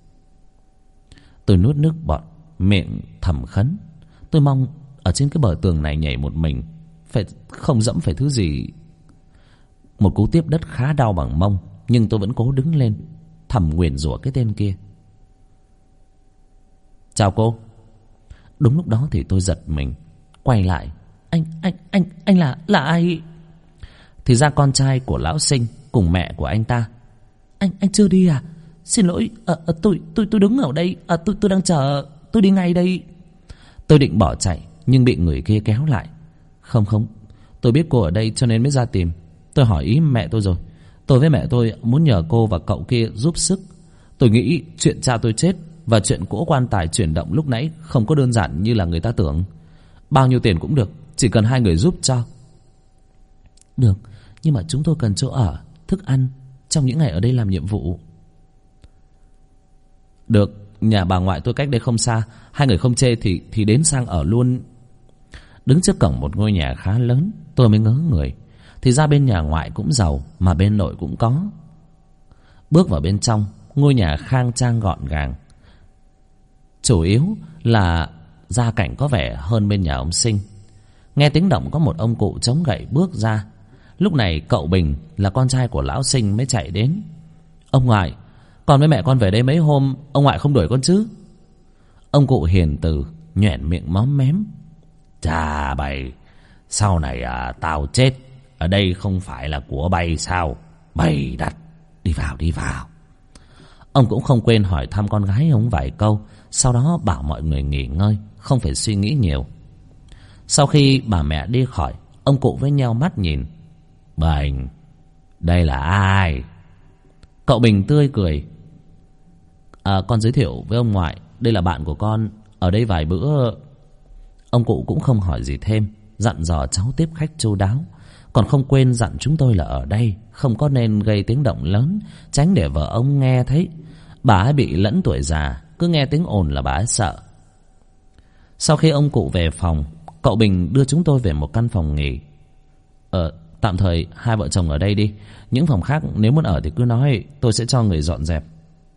Tôi nuốt nước bọt, miệng thầm khấn. Tôi mong ở trên cái bờ tường này nhảy một mình, phải không dẫm phải thứ gì. Một cú tiếp đất khá đau bằng mông, nhưng tôi vẫn cố đứng lên, thầm nguyền rủa cái tên kia. Chào cô. Đúng lúc đó thì tôi giật mình, quay lại. Anh, anh, anh, anh là, là ai? Thì ra con trai của lão Sinh cùng mẹ của anh ta. Anh, anh chưa đi à? Xin lỗi, à, à, tôi, tôi, tôi đứng ở đây, à, tôi, tôi đang chờ, tôi đi ngay đây. Tôi định bỏ chạy, nhưng bị người kia kéo lại. Không không, tôi biết cô ở đây cho nên mới ra tìm. Tôi hỏi ý mẹ tôi rồi. Tôi với mẹ tôi muốn nhờ cô và cậu kia giúp sức. Tôi nghĩ chuyện cha tôi chết và chuyện cỗ quan tài chuyển động lúc nãy không có đơn giản như là người ta tưởng. Bao nhiêu tiền cũng được, chỉ cần hai người giúp cho. Được, nhưng mà chúng tôi cần chỗ ở, thức ăn trong những ngày ở đây làm nhiệm vụ. Được, nhà bà ngoại tôi cách đây không xa, hai người không chê thì thì đến sang ở luôn. Đứng trước cổng một ngôi nhà khá lớn, tôi mới ngớ người. Thì ra bên nhà ngoại cũng giàu, mà bên nội cũng có. Bước vào bên trong, ngôi nhà khang trang gọn gàng. Chủ yếu là gia cảnh có vẻ hơn bên nhà ông Sinh. Nghe tiếng động có một ông cụ chống gậy bước ra. Lúc này cậu Bình là con trai của lão Sinh mới chạy đến. Ông ngoại, con với mẹ con về đây mấy hôm, ông ngoại không đuổi con chứ? Ông cụ hiền từ, nhoẻn miệng móm mém. Chà bày, sau này à, tao chết ở đây không phải là của bay sao? Bày đặt, đi vào đi vào. Ông cũng không quên hỏi thăm con gái ông vài câu, sau đó bảo mọi người nghỉ ngơi, không phải suy nghĩ nhiều. Sau khi bà mẹ đi khỏi, ông cụ với nhau mắt nhìn. Bình, đây là ai? Cậu Bình tươi cười. À, con giới thiệu với ông ngoại, đây là bạn của con, ở đây vài bữa. Ông cụ cũng không hỏi gì thêm, dặn dò cháu tiếp khách chu đáo, còn không quên dặn chúng tôi là ở đây không có nên gây tiếng động lớn, tránh để vợ ông nghe thấy. Bà ấy bị lẫn tuổi già, cứ nghe tiếng ồn là bà ấy sợ. Sau khi ông cụ về phòng, cậu Bình đưa chúng tôi về một căn phòng nghỉ. Ờ, tạm thời hai vợ chồng ở đây đi, những phòng khác nếu muốn ở thì cứ nói, tôi sẽ cho người dọn dẹp.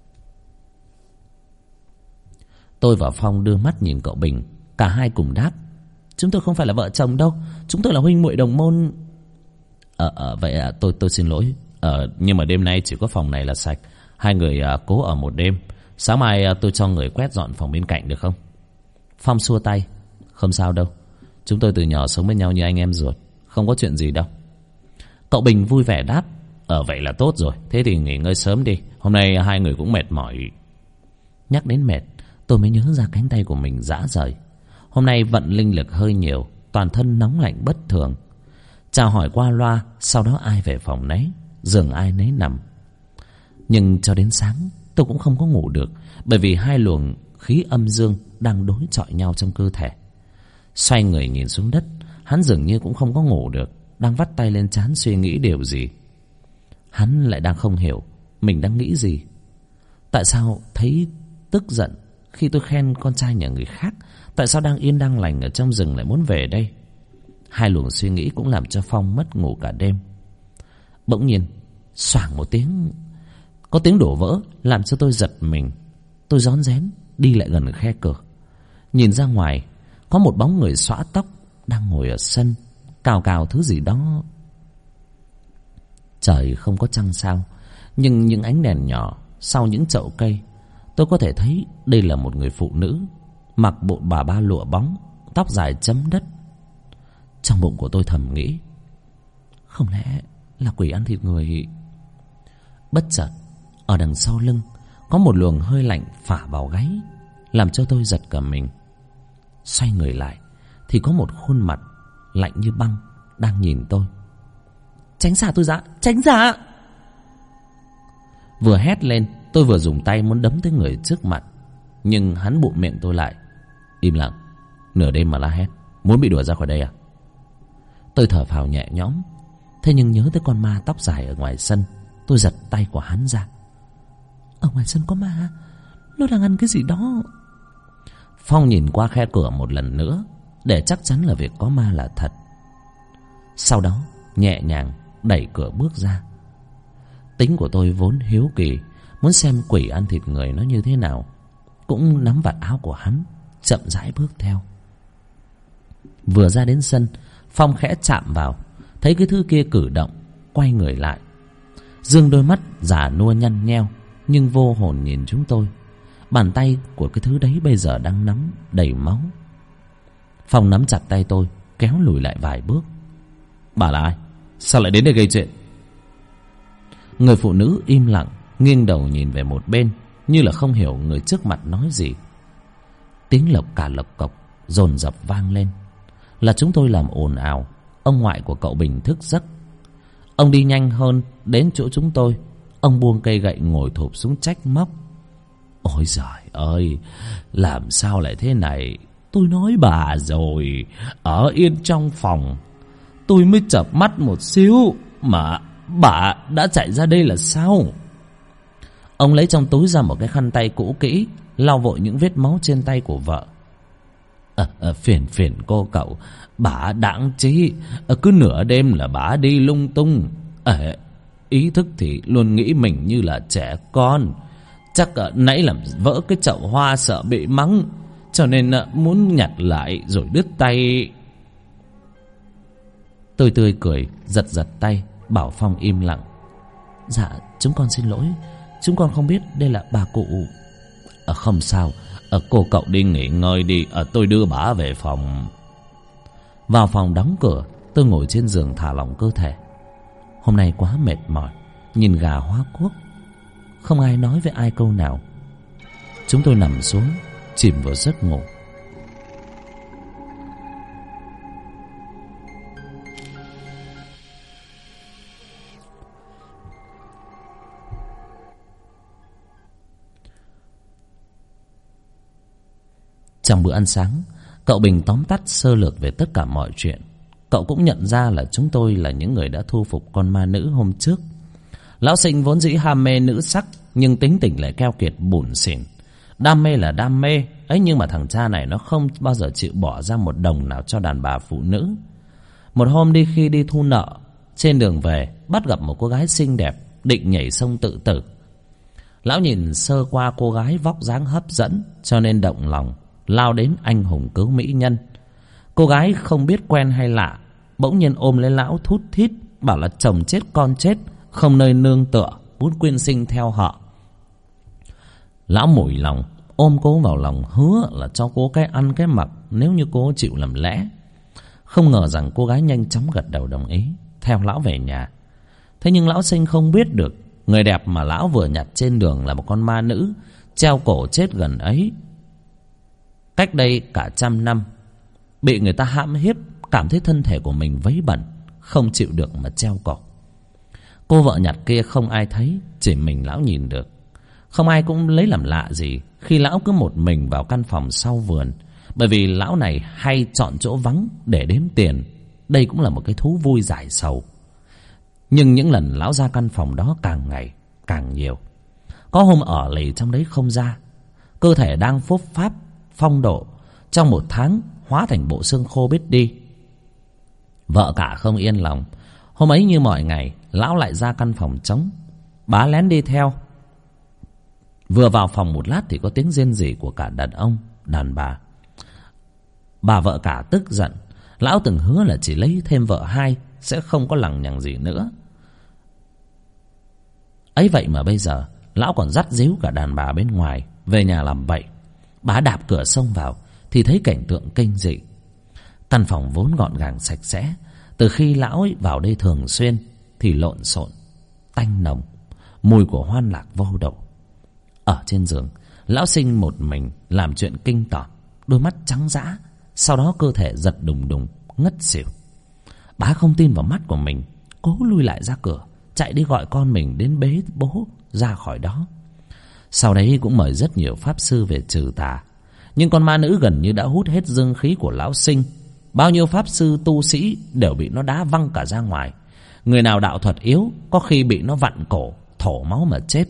Tôi và Phong đưa mắt nhìn cậu Bình, cả hai cùng đáp. Chúng tôi không phải là vợ chồng đâu, chúng tôi là huynh muội đồng môn. Ờ, ờ vậy à, tôi tôi xin lỗi. Ờ, nhưng mà đêm nay chỉ có phòng này là sạch, hai người à, cố ở một đêm. Sáng mai à, tôi cho người quét dọn phòng bên cạnh được không? Phong xua tay. Không sao đâu, chúng tôi từ nhỏ sống với nhau như anh em ruột, không có chuyện gì đâu. Cậu Bình vui vẻ đáp. Ờ vậy là tốt rồi, thế thì nghỉ ngơi sớm đi, hôm nay hai người cũng mệt mỏi. Nhắc đến mệt, tôi mới nhớ ra cánh tay của mình rã rời. Hôm nay vận linh lực hơi nhiều, toàn thân nóng lạnh bất thường. Chào hỏi qua loa, sau đó ai về phòng nấy, giường ai nấy nằm. Nhưng cho đến sáng tôi cũng không có ngủ được, bởi vì hai luồng khí âm dương đang đối chọi nhau trong cơ thể. Xoay người nhìn xuống đất, hắn dường như cũng không có ngủ được, đang vắt tay lên trán suy nghĩ điều gì. Hắn lại đang không hiểu mình đang nghĩ gì. Tại sao thấy tức giận khi tôi khen con trai nhà người khác? Tại sao đang yên đang lành ở trong rừng lại muốn về đây? Hai luồng suy nghĩ cũng làm cho Phong mất ngủ cả đêm. Bỗng nhiên xoảng một tiếng, có tiếng đổ vỡ làm cho tôi giật mình. Tôi rón rén đi lại gần khe cửa, nhìn ra ngoài có một bóng người xõa tóc đang ngồi ở sân cào cào thứ gì đó. Trời không có trăng sao, nhưng những ánh đèn nhỏ sau những chậu cây, tôi có thể thấy đây là một người phụ nữ, mặc bộ bà ba lụa bóng, tóc dài chấm đất. Trong bụng của tôi thầm nghĩ, không lẽ là quỷ ăn thịt người? Bất chợt ở đằng sau lưng có một luồng hơi lạnh phả vào gáy, làm cho tôi giật cả mình. Xoay người lại thì có một khuôn mặt lạnh như băng đang nhìn tôi. Tránh xa tôi ra, tránh ra! Vừa hét lên, tôi vừa dùng tay muốn đấm tới người trước mặt, nhưng hắn bụm miệng tôi lại. Im lặng, nửa đêm mà la hét, muốn bị đuổi ra khỏi đây à? Tôi thở phào nhẹ nhõm, thế nhưng nhớ tới con ma tóc dài ở ngoài sân, tôi giật tay của hắn ra. Ở ngoài sân có ma, nó đang ăn cái gì đó. Phong nhìn qua khe cửa một lần nữa, để chắc chắn là việc có ma là thật. Sau đó nhẹ nhàng đẩy cửa bước ra. Tính của tôi vốn hiếu kỳ, muốn xem quỷ ăn thịt người nó như thế nào, cũng nắm vạt áo của hắn, chậm rãi bước theo. Vừa ra đến sân, Phong khẽ chạm vào, thấy cái thứ kia cử động, quay người lại, dương đôi mắt già nua nhăn nheo nhưng vô hồn nhìn chúng tôi. Bàn tay của cái thứ đấy bây giờ đang nắm đầy máu. Phong nắm chặt tay tôi, kéo lùi lại vài bước. Bà là ai? Sao lại đến đây gây chuyện? Người phụ nữ im lặng, nghiêng đầu nhìn về một bên, như là không hiểu người trước mặt nói gì. Tiếng lộc cả lộc cộc dồn dập vang lên, là chúng tôi làm ồn ào. Ông ngoại của cậu Bình thức giấc. Ông đi nhanh hơn đến chỗ chúng tôi. Ông buông cây gậy ngồi thụp xuống trách móc. Ôi giời ơi, làm sao lại thế này? Tôi nói bà rồi, ở yên trong phòng. Tôi mới chợp mắt một xíu mà bà đã chạy ra đây là sao? Ông lấy trong túi ra một cái khăn tay cũ kỹ, lau vội những vết máu trên tay của vợ. À, à, phiền phiền cô cậu, bà đáng chí, à, cứ nửa đêm là bà đi lung tung. À, ý thức thì luôn nghĩ mình như là trẻ con. Chắc à, nãy làm vỡ cái chậu hoa sợ bị mắng, cho nên à, muốn nhặt lại rồi đứt tay. Tôi tươi cười, giật giật tay, bảo Phong im lặng. Dạ, chúng con xin lỗi, chúng con không biết đây là bà cụ. À, không sao, à, cô cậu đi nghỉ ngơi đi, à, tôi đưa bà về phòng. Vào phòng đóng cửa, tôi ngồi trên giường thả lỏng cơ thể. Hôm nay quá mệt mỏi, nhìn gà hóa quốc, không ai nói với ai câu nào. Chúng tôi nằm xuống, chìm vào giấc ngủ. Trong bữa ăn sáng, cậu Bình tóm tắt sơ lược về tất cả mọi chuyện. Cậu cũng nhận ra là chúng tôi là những người đã thu phục con ma nữ hôm trước. Lão Sinh vốn dĩ ham mê nữ sắc, nhưng tính tình lại keo kiệt bủn xỉn. Đam mê là đam mê ấy, nhưng mà thằng cha này nó không bao giờ chịu bỏ ra một đồng nào cho đàn bà phụ nữ. Một hôm đi khi đi thu nợ, trên đường về bắt gặp một cô gái xinh đẹp định nhảy sông tự tử. Lão nhìn sơ qua cô gái vóc dáng hấp dẫn, cho nên động lòng, lao đến anh hùng cứu mỹ nhân. Cô gái không biết quen hay lạ, bỗng nhiên ôm lấy lão thút thít, bảo là chồng chết con chết, không nơi nương tựa, muốn quyên sinh theo họ. Lão mủi lòng, ôm cô vào lòng, hứa là cho cô cái ăn cái mặc nếu như cô chịu làm lẽ. Không ngờ rằng cô gái nhanh chóng gật đầu đồng ý, theo lão về nhà. Thế nhưng lão Sinh không biết được, người đẹp mà lão vừa nhặt trên đường là một con ma nữ treo cổ chết gần ấy, cách đây cả trăm năm. Bị người ta hãm hiếp, cảm thấy thân thể của mình vấy bẩn, không chịu được mà treo cổ. Cô vợ nhặt kia không ai thấy, chỉ mình lão nhìn được. Không ai cũng lấy làm lạ gì khi lão cứ một mình vào căn phòng sau vườn, bởi vì lão này hay chọn chỗ vắng để đếm tiền. Đây cũng là một cái thú vui giải sầu. Nhưng những lần lão ra căn phòng đó càng ngày càng nhiều. Có hôm ở lì trong đấy không ra, cơ thể đang phốp pháp phong độ, trong một tháng hóa thành bộ xương khô biết đi. Vợ cả không yên lòng, hôm ấy như mọi ngày lão lại ra căn phòng trống. Bá lén đi theo. Vừa vào phòng một lát thì có tiếng rên rỉ của cả đàn ông đàn bà. Bà vợ cả tức giận. Lão từng hứa là chỉ lấy thêm vợ hai sẽ không có lằng nhằng gì nữa. Ấy vậy mà bây giờ lão còn dắt díu cả đàn bà bên ngoài về nhà làm bậy. Bá đạp cửa xông vào thì thấy cảnh tượng kinh dị. Căn phòng vốn gọn gàng sạch sẽ, từ khi lão ấy vào đây thường xuyên thì lộn xộn, tanh nồng, mùi của hoan lạc vô độ. Ở trên giường, lão Sinh một mình làm chuyện kinh tởm, đôi mắt trắng dã, sau đó cơ thể giật đùng đùng ngất xỉu. Bá không tin vào mắt của mình, cố lui lại ra cửa, chạy đi gọi con mình đến bế bố ra khỏi đó. Sau đấy cũng mời rất nhiều pháp sư về trừ tà, nhưng con ma nữ gần như đã hút hết dương khí của lão Sinh. Bao nhiêu pháp sư tu sĩ đều bị nó đá văng cả ra ngoài. Người nào đạo thuật yếu có khi bị nó vặn cổ, thổ máu mà chết.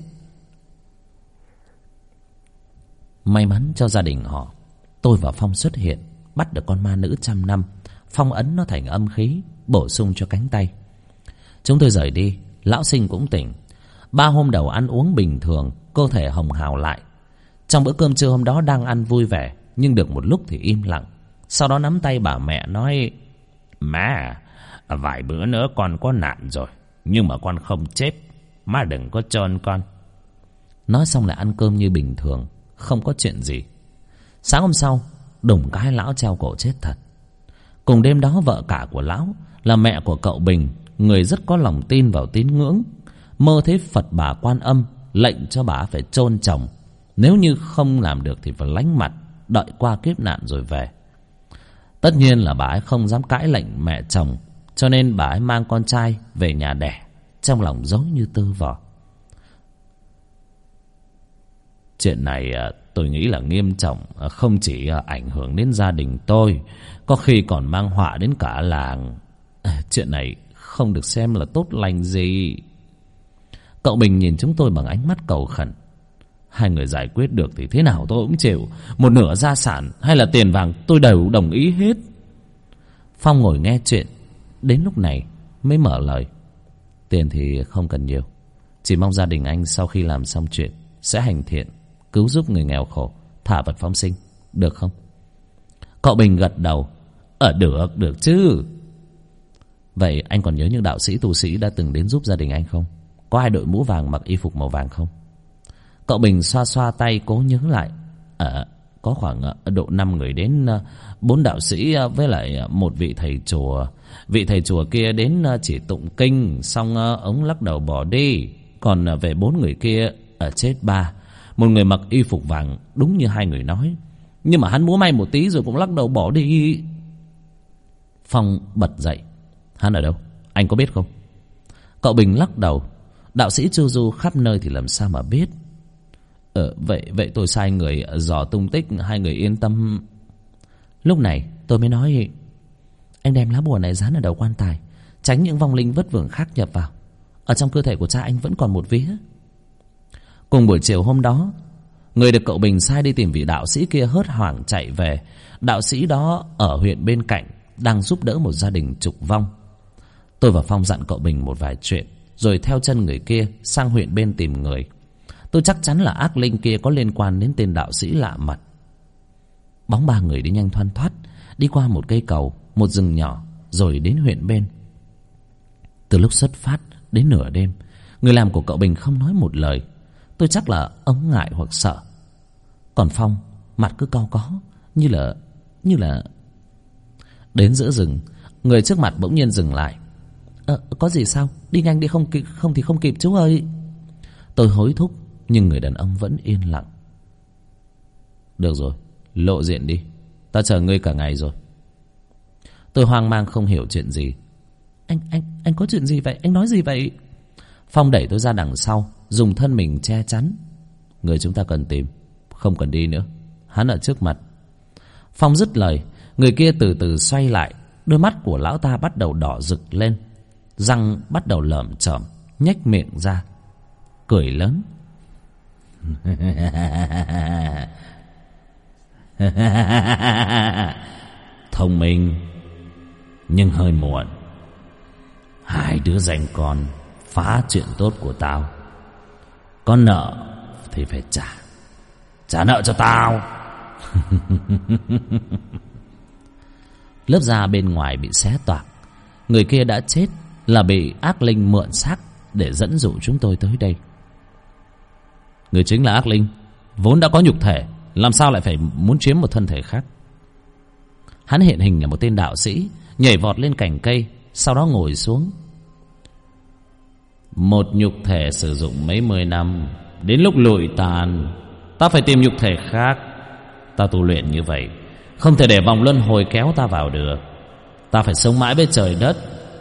May mắn cho gia đình họ, tôi và Phong xuất hiện, bắt được con ma nữ trăm năm, phong ấn nó thành âm khí, bổ sung cho cánh tay. Chúng tôi rời đi, lão Sinh cũng tỉnh. Ba hôm đầu ăn uống bình thường, cơ thể hồng hào lại. Trong bữa cơm trưa hôm đó đang ăn vui vẻ, nhưng được một lúc thì im lặng. Sau đó nắm tay bà mẹ nói: Má, vài bữa nữa con có nạn rồi, nhưng mà con không chết, má đừng có trơn con. Nói xong lại ăn cơm như bình thường, không có chuyện gì. Sáng hôm sau, đùng cái lão treo cổ chết thật. Cùng đêm đó vợ cả của lão là mẹ của cậu Bình, người rất có lòng tin vào tín ngưỡng, mơ thấy Phật Bà Quan Âm lệnh cho bà phải chôn chồng, nếu như không làm được thì phải lánh mặt, đợi qua kiếp nạn rồi về. Tất nhiên là bà ấy không dám cãi lệnh mẹ chồng, cho nên bà ấy mang con trai về nhà đẻ, trong lòng dối như tơ vò. Chuyện này tôi nghĩ là nghiêm trọng, không chỉ ảnh hưởng đến gia đình tôi, có khi còn mang họa đến cả làng. Chuyện này không được xem là tốt lành gì. Cậu Bình nhìn chúng tôi bằng ánh mắt cầu khẩn. Hai người giải quyết được thì thế nào tôi cũng chịu. Một nửa gia sản hay là tiền vàng tôi đều đồng ý hết. Phong ngồi nghe chuyện đến lúc này mới mở lời. Tiền thì không cần nhiều, chỉ mong gia đình anh sau khi làm xong chuyện sẽ hành thiện, cứu giúp người nghèo khổ, thả vật phóng sinh, được không? Cậu Bình gật đầu. Ở được, được chứ. Vậy anh còn nhớ những đạo sĩ tu sĩ đã từng đến giúp gia đình anh không? Có ai đội mũ vàng mặc y phục màu vàng không? Cậu Bình xoa xoa tay cố nhớ lại. À, có khoảng độ năm người đến, bốn đạo sĩ với lại một vị thầy chùa. Vị thầy chùa kia đến chỉ tụng kinh, xong ông lắc đầu bỏ đi. Còn về bốn người kia ở chết ba. Một người mặc y phục vàng đúng như hai người nói, nhưng mà hắn múa may một tí rồi cũng lắc đầu bỏ đi. Phong bật dậy. Hắn ở đâu? Anh có biết không? Cậu Bình lắc đầu. Đạo sĩ chu du khắp nơi thì làm sao mà biết. Ờ, vậy vậy tôi sai người dò tung tích, hai người yên tâm. Lúc này tôi mới nói, anh đem lá bùa này dán ở đầu quan tài, tránh những vong linh vất vưởng khác nhập vào. Ở trong cơ thể của cha anh vẫn còn một vía. Cùng buổi chiều hôm đó, người được cậu Bình sai đi tìm vị đạo sĩ kia hớt hoảng chạy về. Đạo sĩ đó ở huyện bên cạnh đang giúp đỡ một gia đình trục vong. Tôi và Phong dặn cậu Bình một vài chuyện, rồi theo chân người kia sang huyện bên tìm người. Tôi chắc chắn là ác linh kia có liên quan đến tên đạo sĩ lạ mặt. Bóng ba người đi nhanh thoăn thoắt, đi qua một cây cầu, một rừng nhỏ, rồi đến huyện bên. Từ lúc xuất phát đến nửa đêm, người làm của cậu Bình không nói một lời. Tôi chắc là ông ngại hoặc sợ. Còn Phong mặt cứ cau có, như là như là Đến giữa rừng, người trước mặt bỗng nhiên dừng lại. Ờ, có gì sao? Đi nhanh đi, không kịp, không thì không kịp chú ơi. Tôi hối thúc, nhưng người đàn ông vẫn yên lặng. Được rồi, lộ diện đi, ta chờ ngươi cả ngày rồi. Tôi hoang mang không hiểu chuyện gì. Anh, anh, anh có chuyện gì vậy? Anh nói gì vậy? Phong đẩy tôi ra đằng sau, dùng thân mình che chắn. Người chúng ta cần tìm không cần đi nữa, hắn ở trước mặt. Phong dứt lời, người kia từ từ xoay lại. Đôi mắt của lão ta bắt đầu đỏ rực lên, răng bắt đầu lởm chởm, nhếch miệng ra, cười lớn. Thông minh nhưng hơi muộn. Hai đứa danh con phá chuyện tốt của tao, có nợ thì phải trả. Trả nợ cho tao. Lớp da bên ngoài bị xé toạc. Người kia đã chết, là bị ác linh mượn xác để dẫn dụ chúng tôi tới đây. Người chính là ác linh, vốn đã có nhục thể, làm sao lại phải muốn chiếm một thân thể khác? Hắn hiện hình là một tên đạo sĩ, nhảy vọt lên cành cây, sau đó ngồi xuống. Một nhục thể sử dụng mấy mươi năm, đến lúc lụi tàn, ta phải tìm nhục thể khác. Ta tu luyện như vậy, không thể để vòng luân hồi kéo ta vào được. Ta phải sống mãi với trời đất.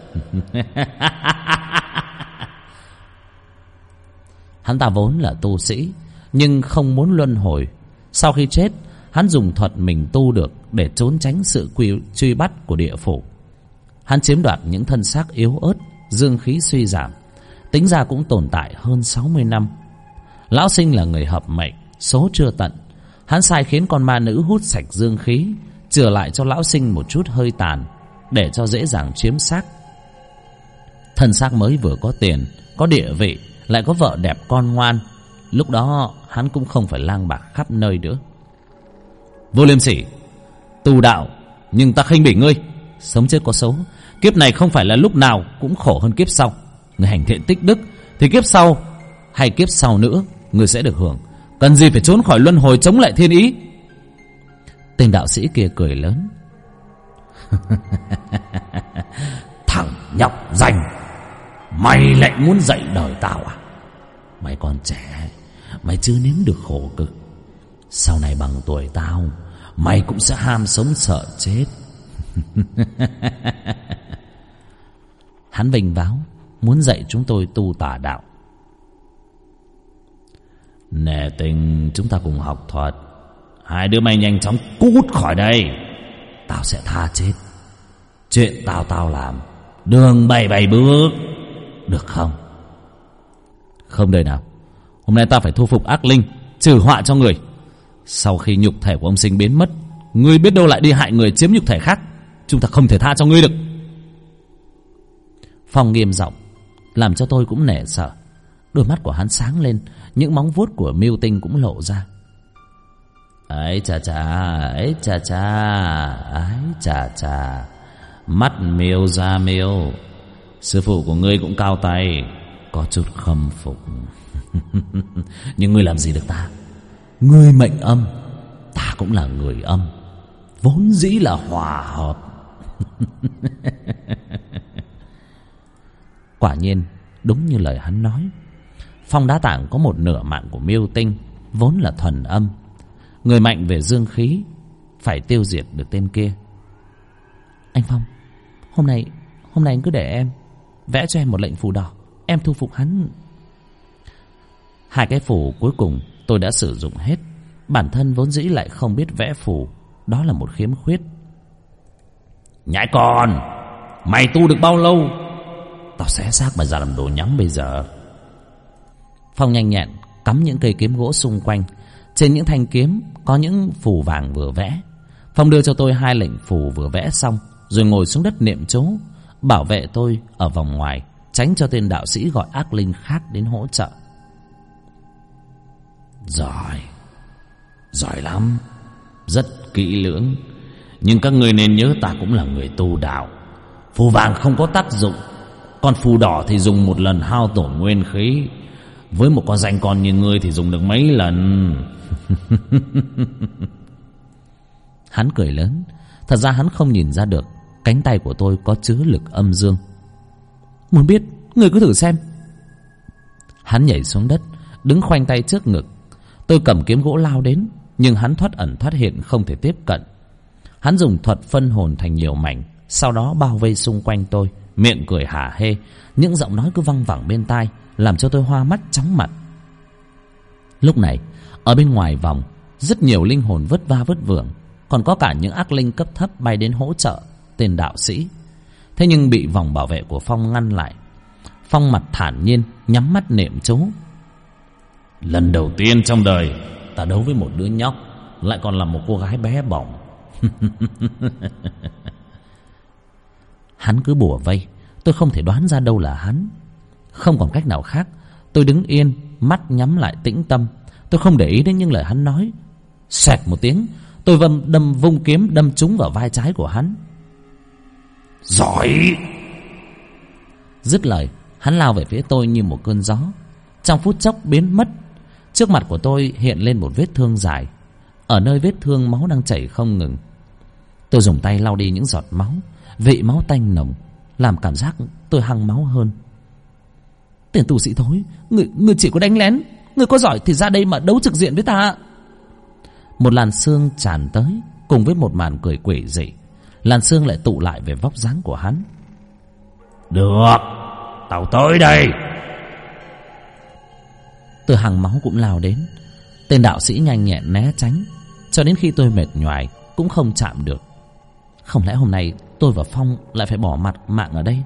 Hắn ta vốn là tu sĩ, nhưng không muốn luân hồi. Sau khi chết, hắn dùng thuật mình tu được để trốn tránh sự quy, truy bắt của địa phủ. Hắn chiếm đoạt những thân xác yếu ớt, dương khí suy giảm, tính ra cũng tồn tại hơn sáu mươi năm. Lão sinh là người hợp mệnh, số chưa tận. Hắn sai khiến con ma nữ hút sạch dương khí, chừa lại cho lão sinh một chút hơi tàn, để cho dễ dàng chiếm xác. Thân xác mới vừa có tiền, có địa vị, lại có vợ đẹp con ngoan, lúc đó hắn cũng không phải lang bạc khắp nơi nữa. Vô Liêm Sỉ, tu đạo nhưng ta khinh bỉ ngươi. Sống chết có số, kiếp này không phải là lúc nào cũng khổ hơn kiếp sau. Người hành thiện tích đức thì kiếp sau hay kiếp sau nữa ngươi sẽ được hưởng, cần gì phải trốn khỏi luân hồi chống lại thiên ý. Tên đạo sĩ kia cười lớn. Thằng nhóc danh, mày lại muốn dạy đời tao à? Mày còn trẻ, mày chưa nếm được khổ cực. Sau này bằng tuổi tao, mày cũng sẽ ham sống sợ chết. Hắn vênh váo muốn dạy chúng tôi tu tà đạo. Nể tình chúng ta cùng học thuật. Hai đứa mày nhanh chóng cút khỏi đây. Tao sẽ tha chết. Chuyện tao tao làm, đường bảy bảy bước. Được không? Không đời nào. Hôm nay ta phải thu phục ác linh, trừ họa cho người. Sau khi nhục thể của ông Sinh biến mất, ngươi biết đâu lại đi hại người chiếm nhục thể khác. Chúng ta không thể tha cho ngươi được. Phong nghiêm giọng, làm cho tôi cũng nể sợ. Đôi mắt của hắn sáng lên, những móng vuốt của Mưu Tinh cũng lộ ra. Ấy chà chà, ấy chà chà, ấy chà chà. Mắt Miêu ra Miêu, sư phụ của ngươi cũng cao tay, có chút khâm phục. Nhưng ngươi làm gì được ta? Ngươi mệnh âm, ta cũng là người âm, vốn dĩ là hòa hợp. Quả nhiên đúng như lời hắn nói, Phong Đá Tảng có một nửa mạng của Miêu Tinh vốn là thuần âm. Người mạnh về dương khí, phải tiêu diệt được tên kia. Anh Phong, hôm nay Hôm nay anh cứ để em vẽ cho em một lệnh phù đỏ, em thu phục hắn. Hai cái phù cuối cùng tôi đã sử dụng hết. Bản thân vốn dĩ lại không biết vẽ phù, đó là một khiếm khuyết. Nhãi con, mày tu được bao lâu? Tao xé xác mày ra làm đồ nhắm bây giờ. Phong nhanh nhẹn cắm những cây kiếm gỗ xung quanh. Trên những thanh kiếm có những phù vàng vừa vẽ. Phong đưa cho tôi hai lệnh phù vừa vẽ xong, rồi ngồi xuống đất niệm chú, bảo vệ tôi ở vòng ngoài, tránh cho tên đạo sĩ gọi ác linh khác đến hỗ trợ. Giỏi, giỏi lắm, rất kỹ lưỡng. Nhưng các ngươi nên nhớ ta cũng là người tu đạo. Phù vàng không có tác dụng, còn phù đỏ thì dùng một lần hao tổn nguyên khí. Với một con danh con như ngươi thì dùng được mấy lần. Hắn cười lớn. Thật ra hắn không nhìn ra được cánh tay của tôi có chứa lực âm dương. Muốn biết, người cứ thử xem. Hắn nhảy xuống đất, đứng khoanh tay trước ngực. Tôi cầm kiếm gỗ lao đến, nhưng hắn thoát ẩn thoát hiện, không thể tiếp cận. Hắn dùng thuật phân hồn thành nhiều mảnh, sau đó bao vây xung quanh tôi, miệng cười hả hê. Những giọng nói cứ văng vẳng bên tai, làm cho tôi hoa mắt chóng mặt. Lúc này ở bên ngoài vòng, rất nhiều linh hồn vất va vất vưởng, còn có cả những ác linh cấp thấp bay đến hỗ trợ tên đạo sĩ. Thế nhưng bị vòng bảo vệ của Phong ngăn lại. Phong mặt thản nhiên, nhắm mắt niệm chú. Lần đầu tiên trong đời ta đấu với một đứa nhóc, lại còn là một cô gái bé bỏng. Hắn cứ bủa vây, tôi không thể đoán ra đâu là hắn. Không còn cách nào khác, tôi đứng yên, mắt nhắm lại tĩnh tâm. Tôi không để ý đến những lời hắn nói. Xẹt một tiếng, tôi vâm đâm vung kiếm đâm trúng vào vai trái của hắn. Giỏi! Dứt lời, hắn lao về phía tôi như một cơn gió, trong phút chốc biến mất. Trước mặt của tôi hiện lên một vết thương dài. Ở nơi vết thương máu đang chảy không ngừng. Tôi dùng tay lau đi những giọt máu. Vị máu tanh nồng làm cảm giác tôi hăng máu hơn. Tên tù sĩ thối, người, người chỉ có đánh lén. Người có giỏi thì ra đây mà đấu trực diện với ta. Một làn sương tràn tới, cùng với một màn cười quỷ dị. Làn sương lại tụ lại về vóc dáng của hắn. Được, tao tới đây. Tôi hằng máu cũng lao đến. Tên đạo sĩ nhanh nhẹn né tránh, cho đến khi tôi mệt nhoài cũng không chạm được. Không lẽ hôm nay tôi và Phong lại phải bỏ mặt mạng ở đây?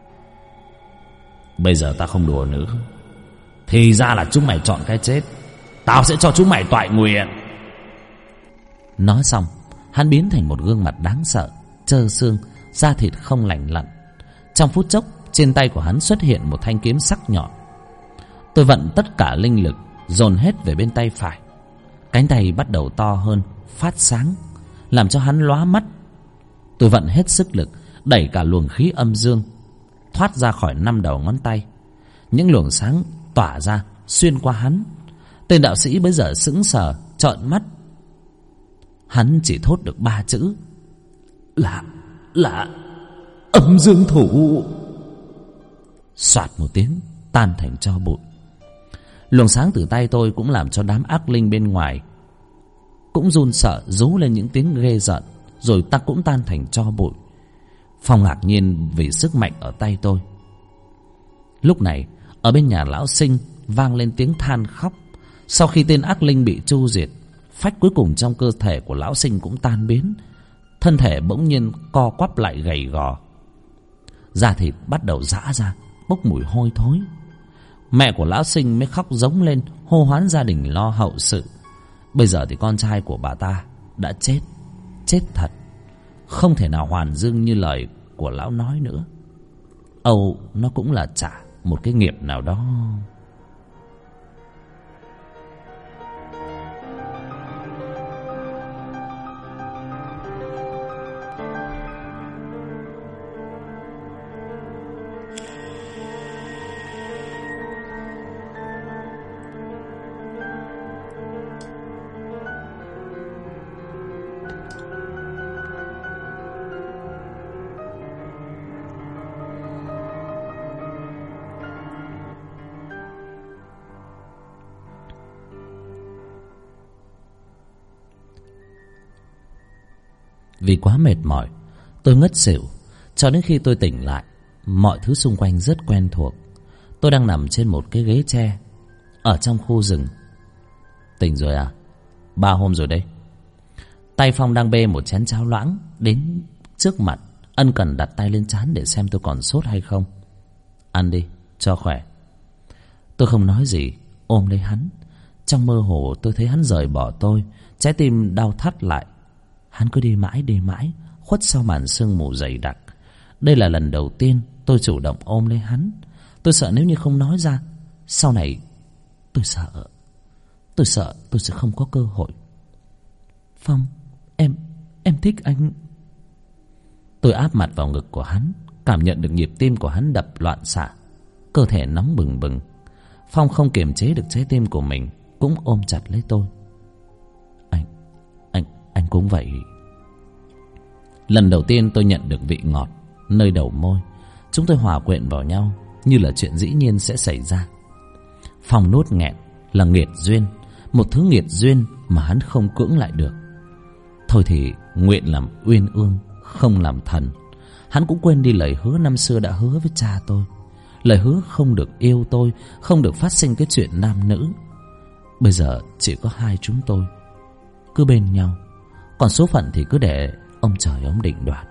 Bây giờ ta không đùa nữa. Thì ra là chúng mày chọn cái chết. Tao sẽ cho chúng mày toại nguyện. Nói xong, hắn biến thành một gương mặt đáng sợ, trơ xương, da thịt không lành lặn. Trong phút chốc, trên tay của hắn xuất hiện một thanh kiếm sắc nhọn. Tôi vận tất cả linh lực, dồn hết về bên tay phải. Cánh tay bắt đầu to hơn, phát sáng, làm cho hắn lóa mắt. Tôi vận hết sức lực, đẩy cả luồng khí âm dương thoát ra khỏi năm đầu ngón tay. Những luồng sáng tỏa ra xuyên qua hắn. Tên đạo sĩ bây giờ sững sờ, trợn mắt. Hắn chỉ thốt được ba chữ: Là, là âm dương thủ. Soạt một tiếng, tan thành tro bụi. Luồng sáng từ tay tôi cũng làm cho đám ác linh bên ngoài cũng run sợ, rú lên những tiếng ghê rợn, rồi ta cũng tan thành tro bụi. Phong ngạc nhiên vì sức mạnh ở tay tôi. Lúc này ở bên nhà lão Sinh vang lên tiếng than khóc. Sau khi tên ác linh bị tru diệt, phách cuối cùng trong cơ thể của lão Sinh cũng tan biến. Thân thể bỗng nhiên co quắp lại gầy gò, da thịt bắt đầu rã ra, bốc mùi hôi thối. Mẹ của lão Sinh mới khóc giống lên, hô hoán gia đình lo hậu sự. Bây giờ thì con trai của bà ta đã chết, chết thật, không thể nào hoàn dương như lời của lão nói nữa. Âu nó cũng là trả một cái nghiệp nào đó. Vì quá mệt mỏi, tôi ngất xỉu. Cho đến khi tôi tỉnh lại, mọi thứ xung quanh rất quen thuộc. Tôi đang nằm trên một cái ghế tre ở trong khu rừng. Tỉnh rồi à? Ba hôm rồi đấy. Tay Phong đang bê một chén cháo loãng đến trước mặt, ân cần đặt tay lên trán để xem tôi còn sốt hay không. Ăn đi, cho khỏe. Tôi không nói gì, ôm lấy hắn. Trong mơ hồ tôi thấy hắn rời bỏ tôi, trái tim đau thắt lại. Hắn cứ đi mãi đi mãi, khuất sau màn sương mù dày đặc. Đây là lần đầu tiên tôi chủ động ôm lấy hắn. Tôi sợ nếu như không nói ra, sau này tôi sợ Tôi sợ tôi sẽ không có cơ hội. Phong, em Em thích anh. Tôi áp mặt vào ngực của hắn, cảm nhận được nhịp tim của hắn đập loạn xạ, cơ thể nóng bừng bừng. Phong không kiềm chế được trái tim của mình, cũng ôm chặt lấy tôi. Anh Anh Anh cũng vậy. Lần đầu tiên tôi nhận được vị ngọt nơi đầu môi. Chúng tôi hòa quyện vào nhau như là chuyện dĩ nhiên sẽ xảy ra. Phong nuốt nghẹn là nghiệt duyên, một thứ nghiệt duyên mà hắn không cưỡng lại được. Thôi thì nguyện làm uyên ương, không làm thần. Hắn cũng quên đi lời hứa năm xưa đã hứa với cha tôi. Lời hứa không được yêu tôi, không được phát sinh cái chuyện nam nữ. Bây giờ chỉ có hai chúng tôi, cứ bên nhau. Còn số phận thì cứ để ông trời ông định đoạt.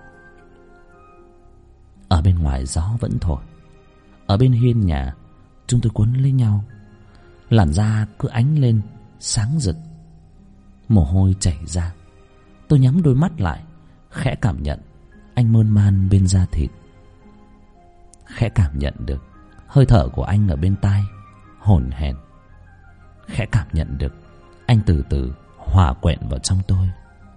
Ở bên ngoài gió vẫn thổi. Ở bên hiên nhà chúng tôi quấn lấy nhau. Làn da cứ ánh lên sáng rực, mồ hôi chảy ra. Tôi nhắm đôi mắt lại, khẽ cảm nhận anh mơn man bên da thịt, khẽ cảm nhận được hơi thở của anh ở bên tai, hổn hển, khẽ cảm nhận được anh từ từ hòa quyện vào trong tôi.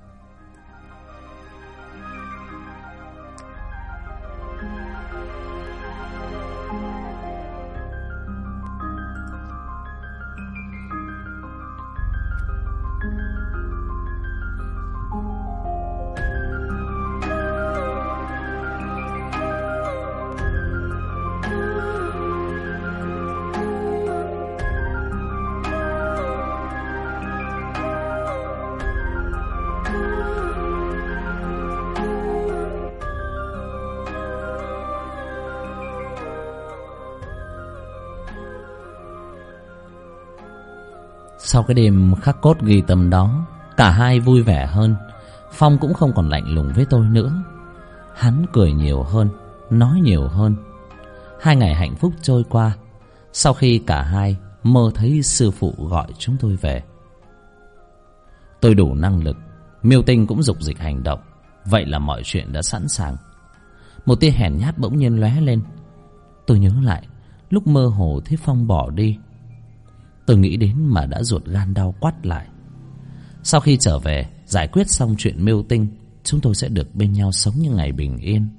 Sau cái đêm khắc cốt ghi tâm đó, cả hai vui vẻ hơn. Phong cũng không còn lạnh lùng với tôi nữa. Hắn cười nhiều hơn, nói nhiều hơn. Hai ngày hạnh phúc trôi qua. Sau khi cả hai mơ thấy sư phụ gọi chúng tôi về, tôi đủ năng lực, Miêu Tinh cũng dục dịch hành động. Vậy là mọi chuyện đã sẵn sàng. Một tia hèn nhát bỗng nhiên lóe lên. Tôi nhớ lại lúc mơ hồ thấy Phong bỏ đi. Tôi nghĩ đến mà đã ruột gan đau quắt lại. Sau khi trở về, giải quyết xong chuyện Miêu Tinh, chúng tôi sẽ được bên nhau sống như ngày bình yên.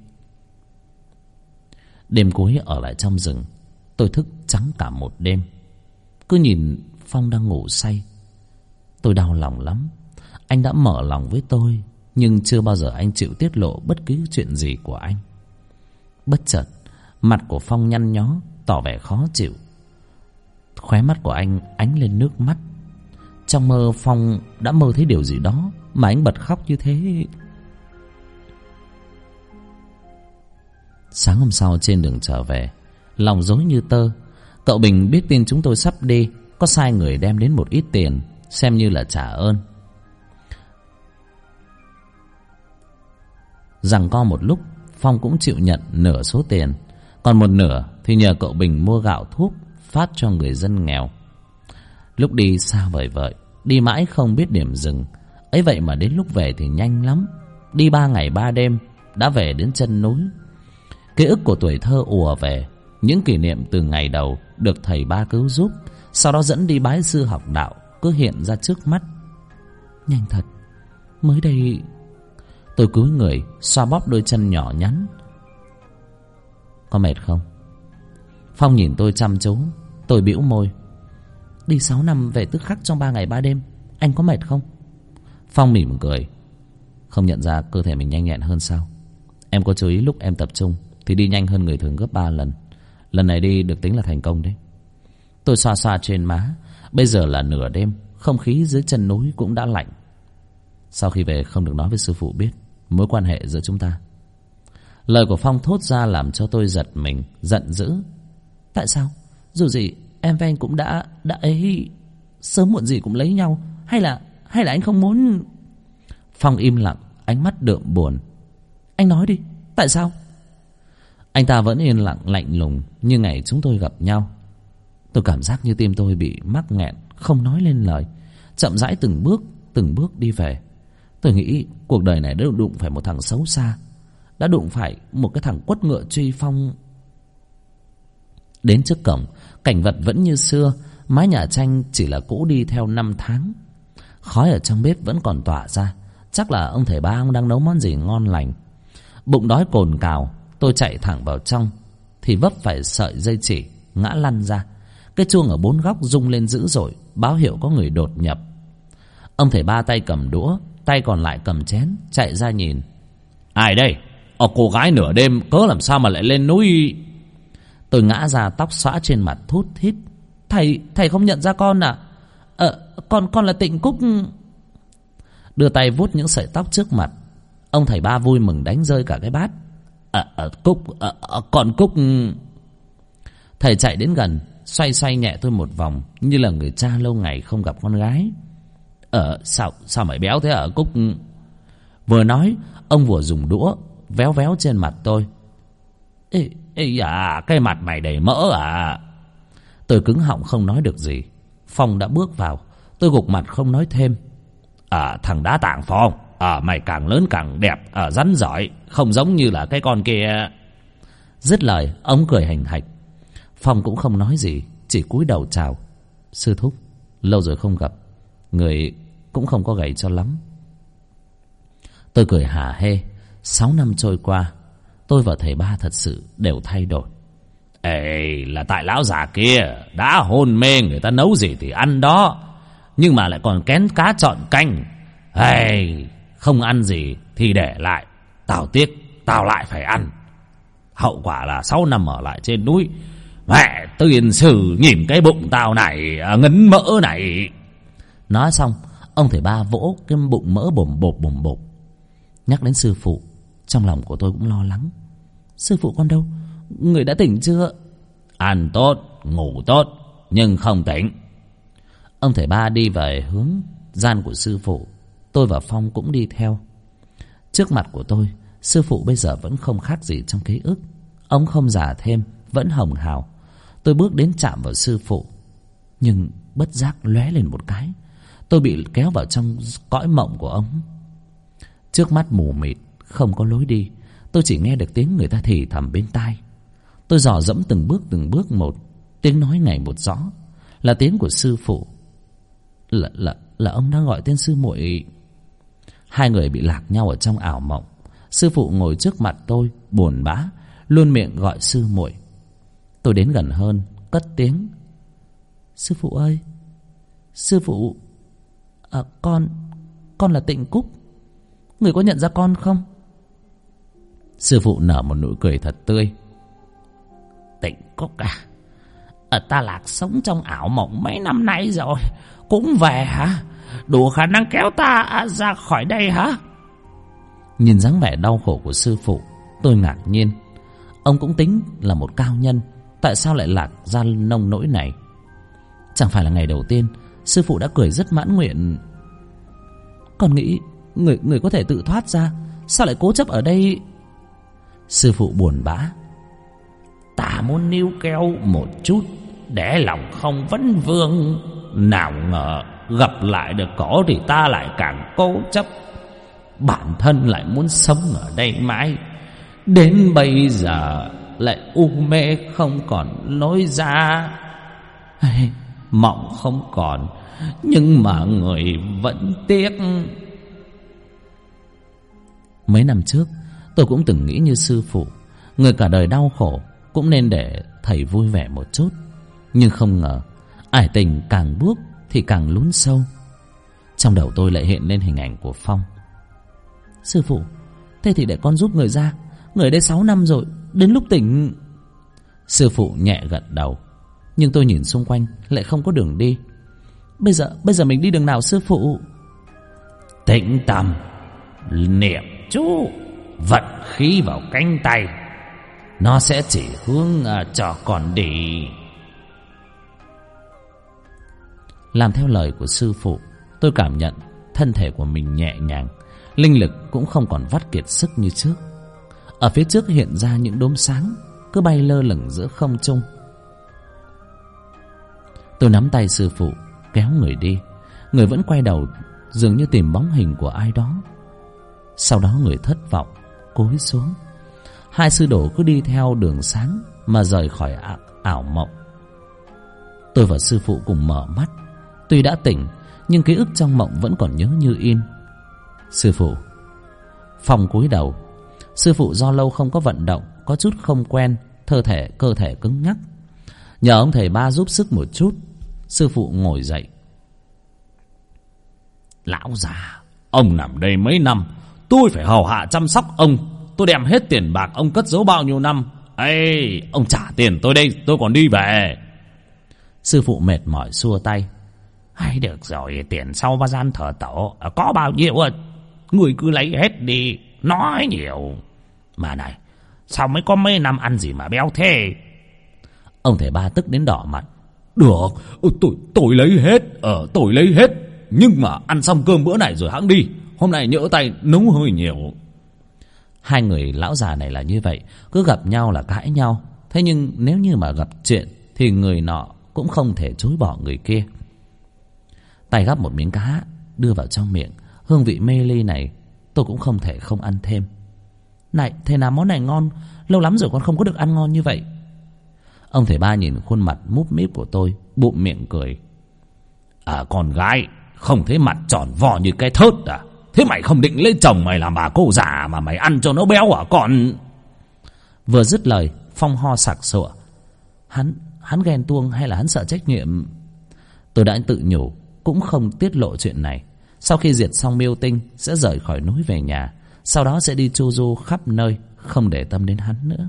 Đêm cuối ở lại trong rừng, tôi thức trắng cả một đêm. Cứ nhìn Phong đang ngủ say, tôi đau lòng lắm. Anh đã mở lòng với tôi, nhưng chưa bao giờ anh chịu tiết lộ bất cứ chuyện gì của anh. Bất chợt, mặt của Phong nhăn nhó, tỏ vẻ khó chịu. Khóe mắt của anh ánh lên nước mắt. Trong mơ Phong đã mơ thấy điều gì đó mà anh bật khóc như thế. Sáng hôm sau trên đường trở về, lòng rối như tơ. Cậu Bình biết tin chúng tôi sắp đi, có sai người đem đến một ít tiền xem như là trả ơn. Giằng co một lúc, Phong cũng chịu nhận nửa số tiền, còn một nửa thì nhờ cậu Bình mua gạo thuốc phát cho người dân nghèo. Lúc đi xa vời vợi, đi mãi không biết điểm dừng, ấy vậy mà đến lúc về thì nhanh lắm. Đi ba ngày ba đêm đã về đến chân núi. Ký ức của tuổi thơ ùa về, những kỷ niệm từ ngày đầu được thầy ba cứu giúp, sau đó dẫn đi bái sư học đạo cứ hiện ra trước mắt. Nhanh thật, mới đây. Tôi cúi người xoa bóp đôi chân nhỏ nhắn. Có mệt không? Phong nhìn tôi chăm chú. Tôi bĩu môi. Đi sáu năm về tức khắc trong ba ngày ba đêm, anh có mệt không? Phong mỉm cười. Không nhận ra cơ thể mình nhanh nhẹn hơn sao? Em có chú ý lúc em tập trung thì đi nhanh hơn người thường gấp ba lần. Lần này đi được tính là thành công đấy. Tôi xoa xoa trên má. Bây giờ là nửa đêm, không khí dưới chân núi cũng đã lạnh. Sau khi về không được nói với sư phụ biết mối quan hệ giữa chúng ta. Lời của Phong thốt ra làm cho tôi giật mình, giận dữ. Tại sao? Dù gì em với anh cũng đã đã ấy, sớm muộn gì cũng lấy nhau. Hay là hay là anh không muốn? Phong im lặng, ánh mắt đượm buồn. Anh nói đi, tại sao? Anh ta vẫn yên lặng lạnh lùng như ngày chúng tôi gặp nhau. Tôi cảm giác như tim tôi bị mắc nghẹn, không nói lên lời. Chậm rãi từng bước, từng bước đi về. Tôi nghĩ cuộc đời này đã đụng phải một thằng xấu xa, đã đụng phải một cái thằng quất ngựa truy phong. Đến trước cổng, cảnh vật vẫn như xưa. Mái nhà tranh chỉ là cũ đi theo năm tháng. Khói ở trong bếp vẫn còn tỏa ra. Chắc là ông thầy ba ông đang nấu món gì ngon lành. Bụng đói cồn cào, tôi chạy thẳng vào trong thì vấp phải sợi dây chỉ, ngã lăn ra. Cái chuông ở bốn góc rung lên dữ dội, báo hiệu có người đột nhập. Ông thầy ba tay cầm đũa, tay còn lại cầm chén, chạy ra nhìn. Ai đây? Ờ, cô gái nửa đêm cớ làm sao mà lại lên núi? Tôi ngã ra, tóc xõa trên mặt thút thít. Thầy, thầy không nhận ra con à? Ờ, con, con là Tịnh Cúc. Đưa tay vuốt những sợi tóc trước mặt. Ông thầy ba vui mừng đánh rơi cả cái bát. Ờ, ờ, Cúc, ờ, ờ, con Cúc. Thầy chạy đến gần, xoay xoay nhẹ tôi một vòng, như là người cha lâu ngày không gặp con gái. Ờ, sao, sao mày béo thế hả Cúc? Vừa nói, ông vừa dùng đũa véo véo trên mặt tôi. Ê, ê à, cái mặt mày đầy mỡ à? Tôi cứng họng không nói được gì. Phong đã bước vào. Tôi gục mặt không nói thêm. À, thằng đá tảng Phong, à, mày càng lớn càng đẹp, à, rắn giỏi, không giống như là cái con kia. Dứt lời, ông cười hành hạch. Phong cũng không nói gì, chỉ cúi đầu chào. Sư thúc, lâu rồi không gặp, người cũng không có gầy cho lắm. Tôi cười hả hê. Sáu năm trôi qua, tôi và thầy ba thật sự đều thay đổi. Ê, là tại lão già kia đã hôn mê, người ta nấu gì thì ăn đó, nhưng mà lại còn kén cá chọn canh. Ê, không ăn gì thì để lại, tao tiếc, tao lại phải ăn. Hậu quả là sáu năm ở lại trên núi, mẹ tiền sử nhìn cái bụng tao này, ngấn mỡ này. Nói xong, ông thầy ba vỗ cái bụng mỡ bồm bột bồm bột. Nhắc đến sư phụ, trong lòng của tôi cũng lo lắng. Sư phụ con đâu? Người đã tỉnh chưa? Ăn tốt, ngủ tốt, nhưng không tỉnh. Ông thầy ba đi về hướng gian của sư phụ. Tôi và Phong cũng đi theo. Trước mặt của tôi, sư phụ bây giờ vẫn không khác gì trong ký ức. Ông không già thêm, vẫn hồng hào. Tôi bước đến chạm vào sư phụ, nhưng bất giác lóe lên một cái. Tôi bị kéo vào trong cõi mộng của ông. Trước mắt mù mịt, không có lối đi. Tôi chỉ nghe được tiếng người ta thì thầm bên tai. Tôi dò dẫm từng bước từng bước một. Tiếng nói ngày một rõ. Là tiếng của sư phụ. Là, là, là ông đang gọi tên sư muội. Hai người bị lạc nhau ở trong ảo mộng. Sư phụ ngồi trước mặt tôi, buồn bã, luôn miệng gọi sư muội. Tôi đến gần hơn, cất tiếng. Sư phụ ơi, sư phụ, à, con, con là Tịnh Cúc. Người có nhận ra con không? Sư phụ nở một nụ cười thật tươi. Tịnh Cúc à? À, ta lạc sống trong ảo mộng mấy năm nay rồi, cũng về hả? Đủ khả năng kéo ta ra khỏi đây hả? Nhìn dáng vẻ đau khổ của sư phụ, tôi ngạc nhiên. Ông cũng tính là một cao nhân, tại sao lại lạc ra nông nỗi này? Chẳng phải là ngày đầu tiên sư phụ đã cười rất mãn nguyện. Con nghĩ người, người có thể tự thoát ra, sao lại cố chấp ở đây? Sư phụ buồn bã. Ta muốn níu kéo một chút để lòng không vấn vương, nào ngờ gặp lại được cổ thì ta lại càng cố chấp. Bản thân lại muốn sống ở đây mãi, đến bây giờ lại u mê không còn lối ra. Mộng không còn, nhưng mà người vẫn tiếc. Mấy năm trước tôi cũng từng nghĩ như sư phụ, người cả đời đau khổ cũng nên để thầy vui vẻ một chút. Nhưng không ngờ ải tình càng bước thì càng lún sâu. Trong đầu tôi lại hiện lên hình ảnh của Phong. Sư phụ, thế thì để con giúp người ra. Người ở đây sáu năm rồi, đến lúc tỉnh. Sư phụ nhẹ gật đầu. Nhưng tôi nhìn xung quanh lại không có đường đi. Bây giờ bây giờ mình đi đường nào sư phụ? Tĩnh tâm, niệm chú, vận khí vào cánh tay, nó sẽ chỉ hướng uh, cho con đi. Làm theo lời của sư phụ, tôi cảm nhận thân thể của mình nhẹ nhàng, linh lực cũng không còn vắt kiệt sức như trước. Ở phía trước hiện ra những đốm sáng cứ bay lơ lửng giữa không trung. Tôi nắm tay sư phụ kéo người đi. Người vẫn quay đầu, dường như tìm bóng hình của ai đó. Sau đó người thất vọng cúi xuống. Hai sư đồ cứ đi theo đường sáng mà rời khỏi ảo mộng. Tôi và sư phụ cùng mở mắt. Tuy đã tỉnh nhưng ký ức trong mộng vẫn còn nhớ như in. Sư phụ. Phong cúi đầu. Sư phụ do lâu không có vận động, có chút không quen, cơ thể cơ thể cứng nhắc. Nhờ ông thầy ba giúp sức một chút, sư phụ ngồi dậy. Lão già, ông nằm đây mấy năm, tôi phải hầu hạ chăm sóc ông. Tôi đem hết tiền bạc ông cất giấu bao nhiêu năm. Ê, ông trả tiền tôi đây, tôi còn đi về. Sư phụ mệt mỏi xua tay. Hay được rồi, tiền sau ba gian thờ tổ có bao nhiêu à? Người cứ lấy hết đi, nói nhiều. Mà này, sao mới có mấy năm ăn gì mà béo thế? Ông thầy ba tức đến đỏ mặt. Được, tôi tôi lấy hết, ờ tôi lấy hết. Nhưng mà ăn xong cơm bữa này rồi hẵng đi. Hôm nay nhỡ tay nấu hơi nhiều. Hai người lão già này là như vậy, cứ gặp nhau là cãi nhau. Thế nhưng nếu như mà gặp chuyện thì người nọ cũng không thể chối bỏ người kia. Tay gắp một miếng cá đưa vào trong miệng. Hương vị mê ly này tôi cũng không thể không ăn thêm. Này, thế nào món này ngon, lâu lắm rồi con không có được ăn ngon như vậy. Ông thầy ba nhìn khuôn mặt múp míp của tôi, bụm miệng cười. À, con gái không thấy mặt tròn vo như cái thớt à? Thế mày không định lấy chồng mày làm bà cô già mà mày ăn cho nó béo à con? Vừa dứt lời, Phong ho sặc sụa. Hắn, hắn ghen tuông hay là hắn sợ trách nhiệm? Tôi đã tự nhủ, cũng không tiết lộ chuyện này. Sau khi diệt xong Miêu Tinh sẽ rời khỏi núi về nhà, sau đó sẽ đi chu du khắp nơi, không để tâm đến hắn nữa.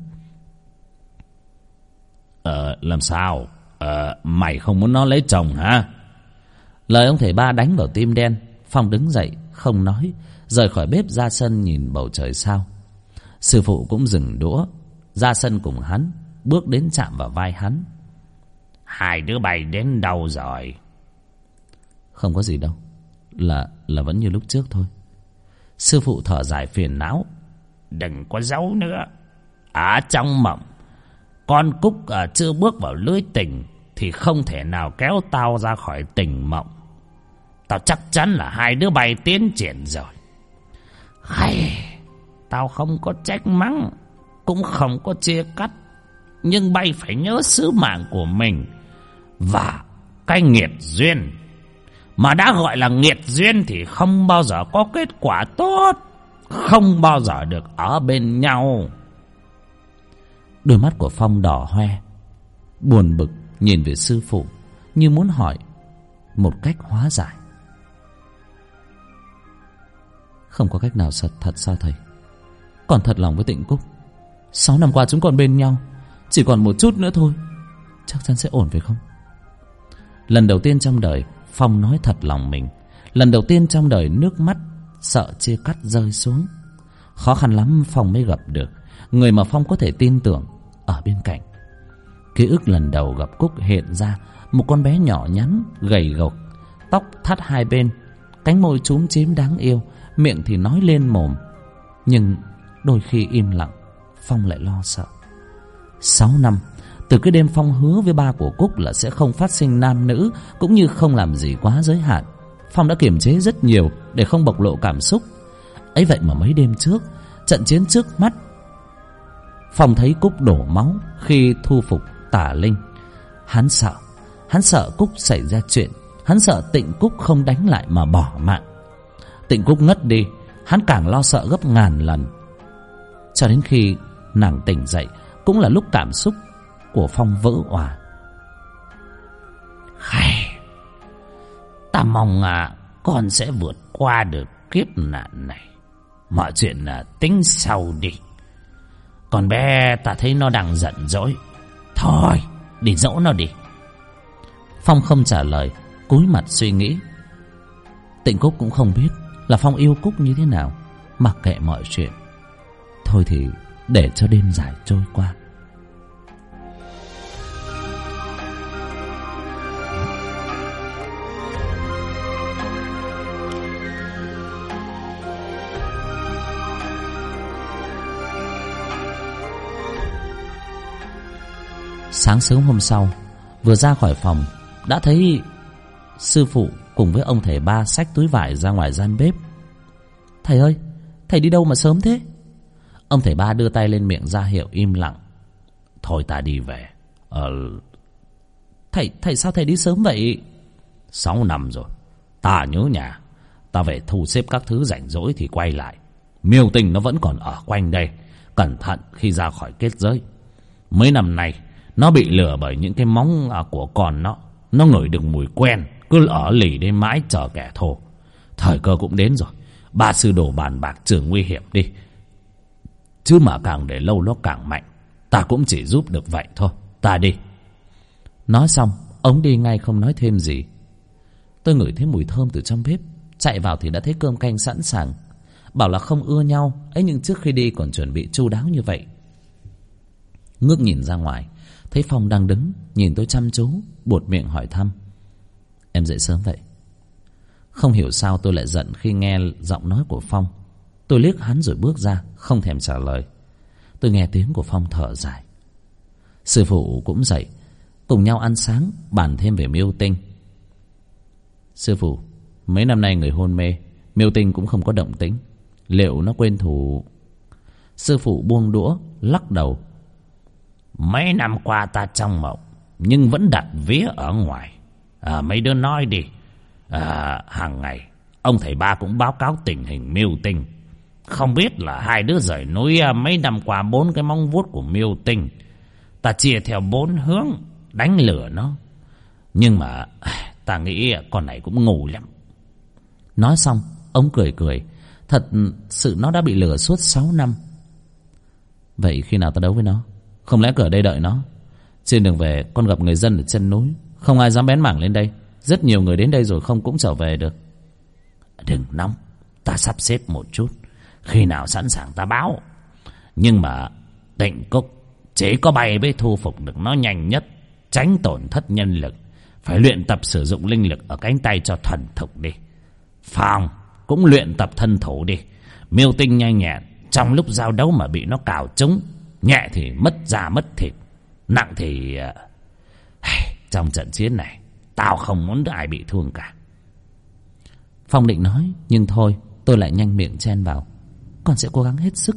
Ờ, làm sao? Ờ, mày không muốn nó lấy chồng hả? Lời ông thầy ba đánh vào tim đen. Phong đứng dậy, không nói, rời khỏi bếp ra sân nhìn bầu trời sao. Sư phụ cũng dừng đũa, ra sân cùng hắn, bước đến chạm vào vai hắn. Hai đứa bay đến đâu rồi? Không có gì đâu, Là là vẫn như lúc trước thôi. Sư phụ thở dài phiền não. Đừng có giấu nữa. Ở trong mộng, con Cúc à, chưa bước vào lưới tình thì không thể nào kéo tao ra khỏi tình mộng. Tao chắc chắn là hai đứa bay tiến triển rồi. Hay, tao không có trách mắng, cũng không có chia cắt, nhưng bay phải nhớ sứ mạng của mình và cái nghiệt duyên. Mà đã gọi là nghiệt duyên thì không bao giờ có kết quả tốt, không bao giờ được ở bên nhau. Đôi mắt của Phong đỏ hoe, buồn bực nhìn về sư phụ, như muốn hỏi một cách hóa giải. Không có cách nào thật thật sao thầy? Còn thật lòng với Tịnh Cúc. Sáu năm qua chúng còn bên nhau, chỉ còn một chút nữa thôi, chắc chắn sẽ ổn phải không? Lần đầu tiên trong đời Phong nói thật lòng mình. Lần đầu tiên trong đời nước mắt sợ chia cắt rơi xuống. Khó khăn lắm Phong mới gặp được người mà Phong có thể tin tưởng ở bên cạnh. Ký ức lần đầu gặp Cúc hiện ra một con bé nhỏ nhắn, gầy gộc, tóc thắt hai bên, cánh môi chúm chím đáng yêu, miệng thì nói lên mồm, nhưng đôi khi im lặng. Phong lại lo sợ. Sáu năm, từ cái đêm Phong hứa với ba của Cúc là sẽ không phát sinh nam nữ, cũng như không làm gì quá giới hạn, Phong đã kiềm chế rất nhiều để không bộc lộ cảm xúc. Ấy vậy mà mấy đêm trước, trận chiến trước mắt, Phong thấy Cúc đổ máu khi thu phục Tả Linh. Hắn sợ, hắn sợ Cúc xảy ra chuyện, hắn sợ Tịnh Cúc không đánh lại mà bỏ mạng. Tịnh Cúc ngất đi, hắn càng lo sợ gấp ngàn lần. Cho đến khi nàng tỉnh dậy, cũng là lúc cảm xúc của Phong vỡ òa. Hay, ta mong à, con sẽ vượt qua được kiếp nạn này. Mọi chuyện là tính sau đi. Con bé ta thấy nó đang giận dỗi. Thôi, đi dỗ nó đi. Phong không trả lời, cúi mặt suy nghĩ. Tịnh Cúc cũng không biết là Phong yêu Cúc như thế nào, mặc kệ mọi chuyện. Thôi thì để cho đêm dài trôi qua. Sáng sớm hôm sau, vừa ra khỏi phòng đã thấy sư phụ cùng với ông thầy Ba xách túi vải ra ngoài gian bếp. Thầy ơi, thầy đi đâu mà sớm thế? Ông thầy Ba đưa tay lên miệng ra hiệu im lặng. Thôi ta đi về. Ờ... Thầy, thầy sao thầy đi sớm vậy? Sáu năm rồi, ta nhớ nhà. Ta về thu xếp các thứ rảnh rỗi thì quay lại. Miêu Tình nó vẫn còn ở quanh đây, cẩn thận khi ra khỏi kết giới. Mấy năm nay nó bị lừa bởi những cái móng của con nó. Nó ngửi được mùi quen, cứ ở lì đến mãi chờ kẻ thù. Thời cơ cũng đến rồi, ba sư đồ bàn bạc trừ nguy hiểm đi. Chứ mà càng để lâu nó càng mạnh. Ta cũng chỉ giúp được vậy thôi. Ta đi. Nói xong, ông đi ngay không nói thêm gì. Tôi ngửi thấy mùi thơm từ trong bếp, chạy vào thì đã thấy cơm canh sẵn sàng. Bảo là không ưa nhau ấy, nhưng trước khi đi còn chuẩn bị chu đáo như vậy. Ngước nhìn ra ngoài, thấy Phong đang đứng nhìn tôi chăm chú, buột miệng hỏi thăm. Em dậy sớm vậy? Không hiểu sao tôi lại giận khi nghe giọng nói của Phong. Tôi liếc hắn rồi bước ra, không thèm trả lời. Tôi nghe tiếng của Phong thở dài. Sư phụ cũng dậy, cùng nhau ăn sáng, bàn thêm về Miêu Tinh. Sư phụ, mấy năm nay người hôn mê, Miêu Tinh cũng không có động tĩnh. Liệu nó quên thù? Sư phụ buông đũa, lắc đầu. Mấy năm qua ta trong mộng, nhưng vẫn đặt vía ở ngoài. À, mấy đứa nói đi. À, hàng ngày ông thầy Ba cũng báo cáo tình hình Miêu Tinh. Không biết là hai đứa rời núi mấy năm qua bốn cái móng vuốt của Miêu Tinh. Ta chia theo bốn hướng đánh lừa nó. Nhưng mà ta nghĩ con này cũng ngu lắm. Nói xong ông cười cười. Thật sự nó đã bị lừa suốt sáu năm. Vậy khi nào ta đấu với nó? Không lẽ cứ ở đây đợi nó? Trên đường về con gặp người dân ở chân núi, không ai dám bén mảng lên đây. Rất nhiều người đến đây rồi không cũng trở về được. Đừng nóng, ta sắp xếp một chút. Khi nào sẵn sàng ta báo. Nhưng mà Tịnh Cúc chỉ có bay mới thu phục được nó nhanh nhất, tránh tổn thất nhân lực. Phải luyện tập sử dụng linh lực ở cánh tay cho thuần thục đi. Phong cũng luyện tập thân thủ đi. Miêu Tinh nhanh nhẹn, trong lúc giao đấu mà bị nó cào trúng, nhẹ thì mất da mất thịt, nặng thì trong trận chiến này tao không muốn ai bị thương cả. Phong định nói, nhưng thôi, tôi lại nhanh miệng chen vào. Con sẽ cố gắng hết sức.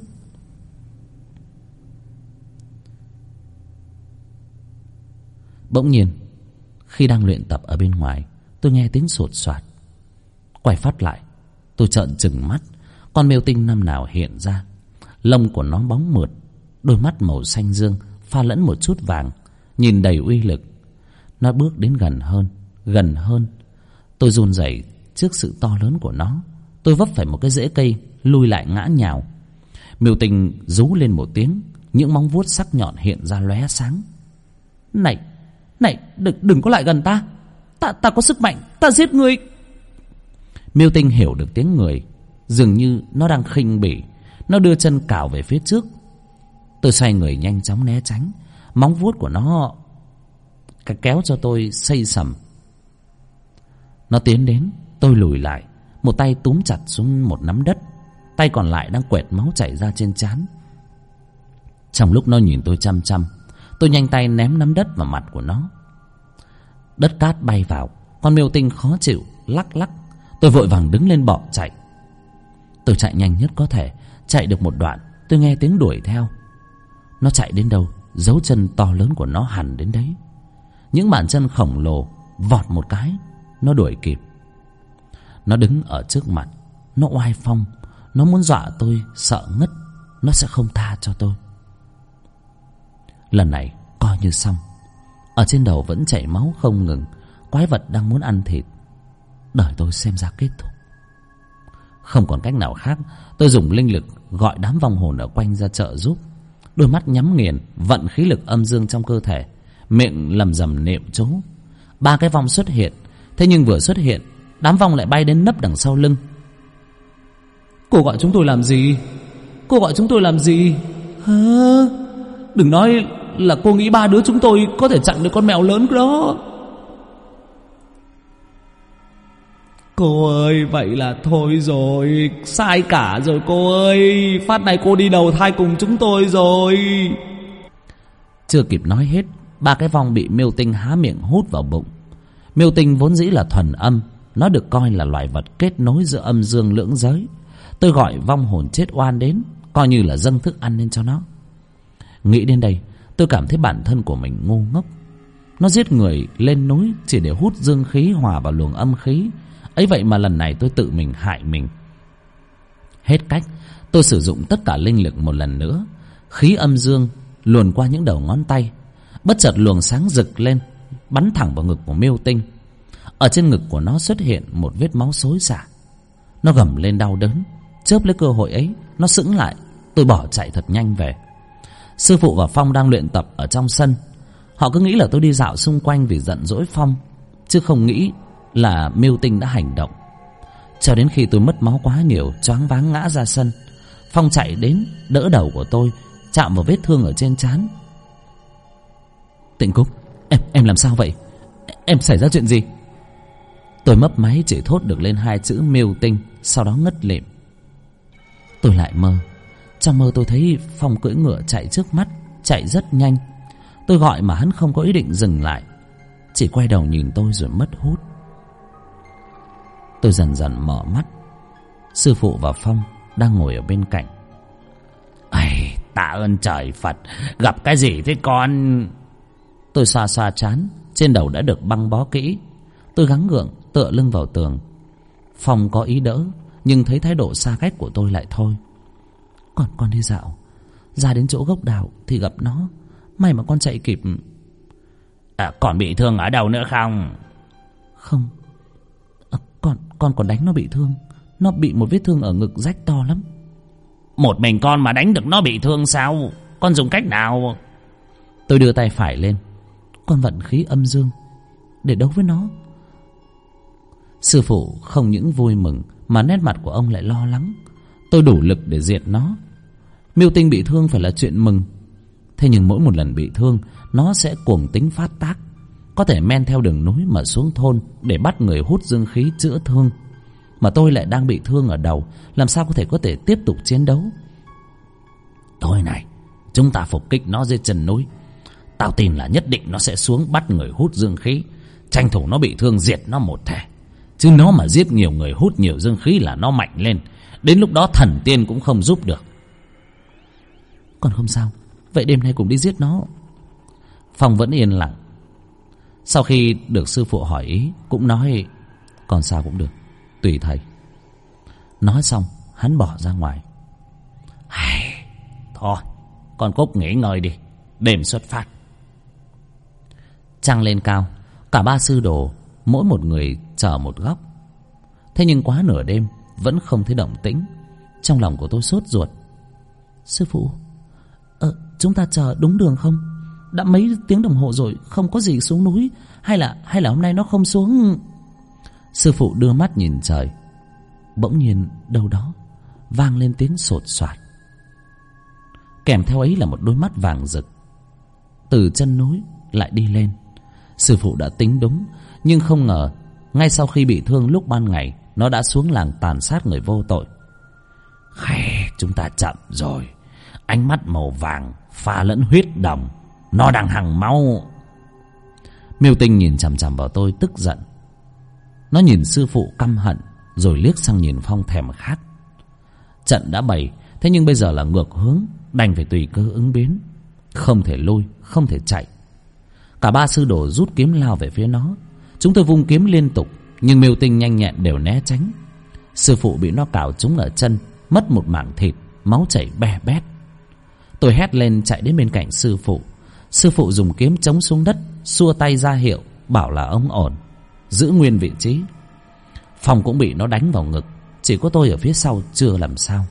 Bỗng nhiên, khi đang luyện tập ở bên ngoài, tôi nghe tiếng sột soạt. Quay phát lại, tôi trợn trừng mắt. Con Miêu Tinh năm nào hiện ra. Lông của nó bóng mượt, đôi mắt màu xanh dương pha lẫn một chút vàng, nhìn đầy uy lực. Nó bước đến gần hơn, gần hơn. Tôi run rẩy trước sự to lớn của nó. Tôi vấp phải một cái rễ cây, lui lại ngã nhào. Miêu Tinh rú lên một tiếng, những móng vuốt sắc nhọn hiện ra lóe sáng. Này, này, đừng, đừng có lại gần ta. Ta, ta có sức mạnh, ta giết ngươi. Miêu Tinh hiểu được tiếng người, dường như nó đang khinh bỉ. Nó đưa chân cào về phía trước. Tôi xoay người nhanh chóng né tránh. Móng vuốt của nó cái kéo cho tôi xây sầm. Nó tiến đến, tôi lùi lại, một tay túm chặt xuống một nắm đất, tay còn lại đang quẹt máu chảy ra trên trán. Trong lúc nó nhìn tôi chăm chăm, tôi nhanh tay ném nắm đất vào mặt của nó. Đất cát bay vào, con miêu tinh khó chịu lắc lắc. Tôi vội vàng đứng lên bỏ chạy. Tôi chạy nhanh nhất có thể. Chạy được một đoạn, tôi nghe tiếng đuổi theo. Nó chạy đến đâu, dấu chân to lớn của nó hằn đến đấy. Những bàn chân khổng lồ vọt một cái, nó đuổi kịp. Nó đứng ở trước mặt, nó oai phong, nó muốn dọa tôi sợ ngất. Nó sẽ không tha cho tôi. Lần này coi như xong. Ở trên đầu vẫn chảy máu không ngừng. Quái vật đang muốn ăn thịt. Đời tôi xem ra kết thúc. Không còn cách nào khác, tôi dùng linh lực gọi đám vong hồn ở quanh ra trợ giúp. Đôi mắt nhắm nghiền, vận khí lực âm dương trong cơ thể, miệng lầm rầm niệm chú. Ba cái vong xuất hiện. Thế nhưng vừa xuất hiện, đám vong lại bay đến nấp đằng sau lưng. Cô gọi chúng tôi làm gì? Cô gọi chúng tôi làm gì? Hả? Đừng nói là cô nghĩ ba đứa chúng tôi có thể chặn được con mèo lớn đó. Cô ơi, vậy là thôi rồi, sai cả rồi cô ơi. Phát này cô đi đầu thai cùng chúng tôi rồi. Chưa kịp nói hết, ba cái vong bị miêu tinh há miệng hút vào bụng. Miêu tinh vốn dĩ là thuần âm, nó được coi là loài vật kết nối giữa âm dương lưỡng giới. Tôi gọi vong hồn chết oan đến, coi như là dâng thức ăn lên cho nó. Nghĩ đến đây, tôi cảm thấy bản thân của mình ngu ngốc. Nó giết người lên núi chỉ để hút dương khí hòa vào luồng âm khí. Ấy vậy mà lần này tôi tự mình hại mình. Hết cách, tôi sử dụng tất cả linh lực một lần nữa. Khí âm dương luồn qua những đầu ngón tay. Bất chợt luồng sáng rực lên, bắn thẳng vào ngực của miêu tinh. Ở trên ngực của nó xuất hiện một vết máu xối xả. Nó gầm lên đau đớn. Chớp lấy cơ hội ấy, nó sững lại. Tôi bỏ chạy thật nhanh về. Sư phụ và Phong đang luyện tập ở trong sân. Họ cứ nghĩ là tôi đi dạo xung quanh vì giận dỗi Phong, chứ không nghĩ là miêu tinh đã hành động. Cho đến khi tôi mất máu quá nhiều, choáng váng ngã ra sân, Phong chạy đến đỡ đầu của tôi, chạm vào vết thương ở trên trán. Tịnh Cúc, em em làm sao vậy? Em xảy ra chuyện gì? Tôi mấp máy chỉ thốt được lên hai chữ miêu tinh, sau đó ngất lịm. Tôi lại mơ. Trong mơ tôi thấy Phong cưỡi ngựa chạy trước mắt, chạy rất nhanh. Tôi gọi mà hắn không có ý định dừng lại, chỉ quay đầu nhìn tôi rồi mất hút. Tôi dần dần mở mắt. Sư phụ và Phong đang ngồi ở bên cạnh. Ây, tạ ơn trời Phật, gặp cái gì thế con? Tôi xoa xoa trán, trên đầu đã được băng bó kỹ. Tôi gắng gượng tựa lưng vào tường. Phong có ý đỡ, nhưng thấy thái độ xa cách của tôi lại thôi. Còn con đi dạo, ra đến chỗ gốc đào thì gặp nó. May mà con chạy kịp. À, còn bị thương ở đâu nữa không? Không, à, con, con còn đánh nó bị thương. Nó bị một vết thương ở ngực rách to lắm. Một mình con mà đánh được nó bị thương sao? Con dùng cách nào? Tôi đưa tay phải lên. Con vận khí âm dương để đấu với nó. Sư phụ không những vui mừng mà nét mặt của ông lại lo lắng. Tôi đủ lực để diệt nó. Miêu tinh bị thương phải là chuyện mừng. Thế nhưng mỗi một lần bị thương, nó sẽ cuồng tính phát tác, có thể men theo đường núi mà xuống thôn để bắt người hút dương khí chữa thương. Mà tôi lại đang bị thương ở đầu, làm sao có thể có thể tiếp tục chiến đấu? Thôi này, chúng ta phục kích nó dưới chân núi. Tao tin là nhất định nó sẽ xuống bắt người hút dương khí, tranh thủ nó bị thương diệt nó một thể. Chứ nó mà giết nhiều người hút nhiều dương khí là nó mạnh lên, đến lúc đó thần tiên cũng không giúp được. Còn không sao, vậy đêm nay cùng đi giết nó. Phong vẫn yên lặng. Sau khi được sư phụ hỏi ý, cũng nói còn sao cũng được, tùy thầy. Nói xong hắn bỏ ra ngoài. Hay, thôi con Cúc nghỉ ngơi đi, đêm xuất phát. Trăng lên cao, cả ba sư đồ mỗi một người chờ một góc. Thế nhưng quá nửa đêm vẫn không thấy động tĩnh. Trong lòng của tôi sốt ruột. Sư phụ, ờ, chúng ta chờ đúng đường không? Đã mấy tiếng đồng hồ rồi không có gì xuống núi. Hay là hay là hôm nay nó không xuống? Sư phụ đưa mắt nhìn trời. Bỗng nhiên đâu đó vang lên tiếng sột soạt. Kèm theo ấy là một đôi mắt vàng rực từ chân núi lại đi lên. Sư phụ đã tính đúng, nhưng không ngờ ngay sau khi bị thương lúc ban ngày, nó đã xuống làng tàn sát người vô tội. Hay, chúng ta chậm rồi. Ánh mắt màu vàng pha lẫn huyết đồng, nó đang hằng máu. Miêu Tinh nhìn chằm chằm vào tôi tức giận. Nó nhìn sư phụ căm hận, rồi liếc sang nhìn Phong thèm khát. Trận đã bày, thế nhưng bây giờ là ngược hướng, đành phải tùy cơ ứng biến. Không thể lui, không thể chạy. Cả ba sư đồ rút kiếm lao về phía nó. Chúng tôi vung kiếm liên tục, nhưng Miêu Tinh nhanh nhẹn đều né tránh. Sư phụ bị nó cào trúng ở chân, mất một mảng thịt, máu chảy be bét. Tôi hét lên chạy đến bên cạnh sư phụ. Sư phụ dùng kiếm chống xuống đất, xua tay ra hiệu, bảo là ông ổn, giữ nguyên vị trí. Phong cũng bị nó đánh vào ngực, chỉ có tôi ở phía sau chưa làm sao.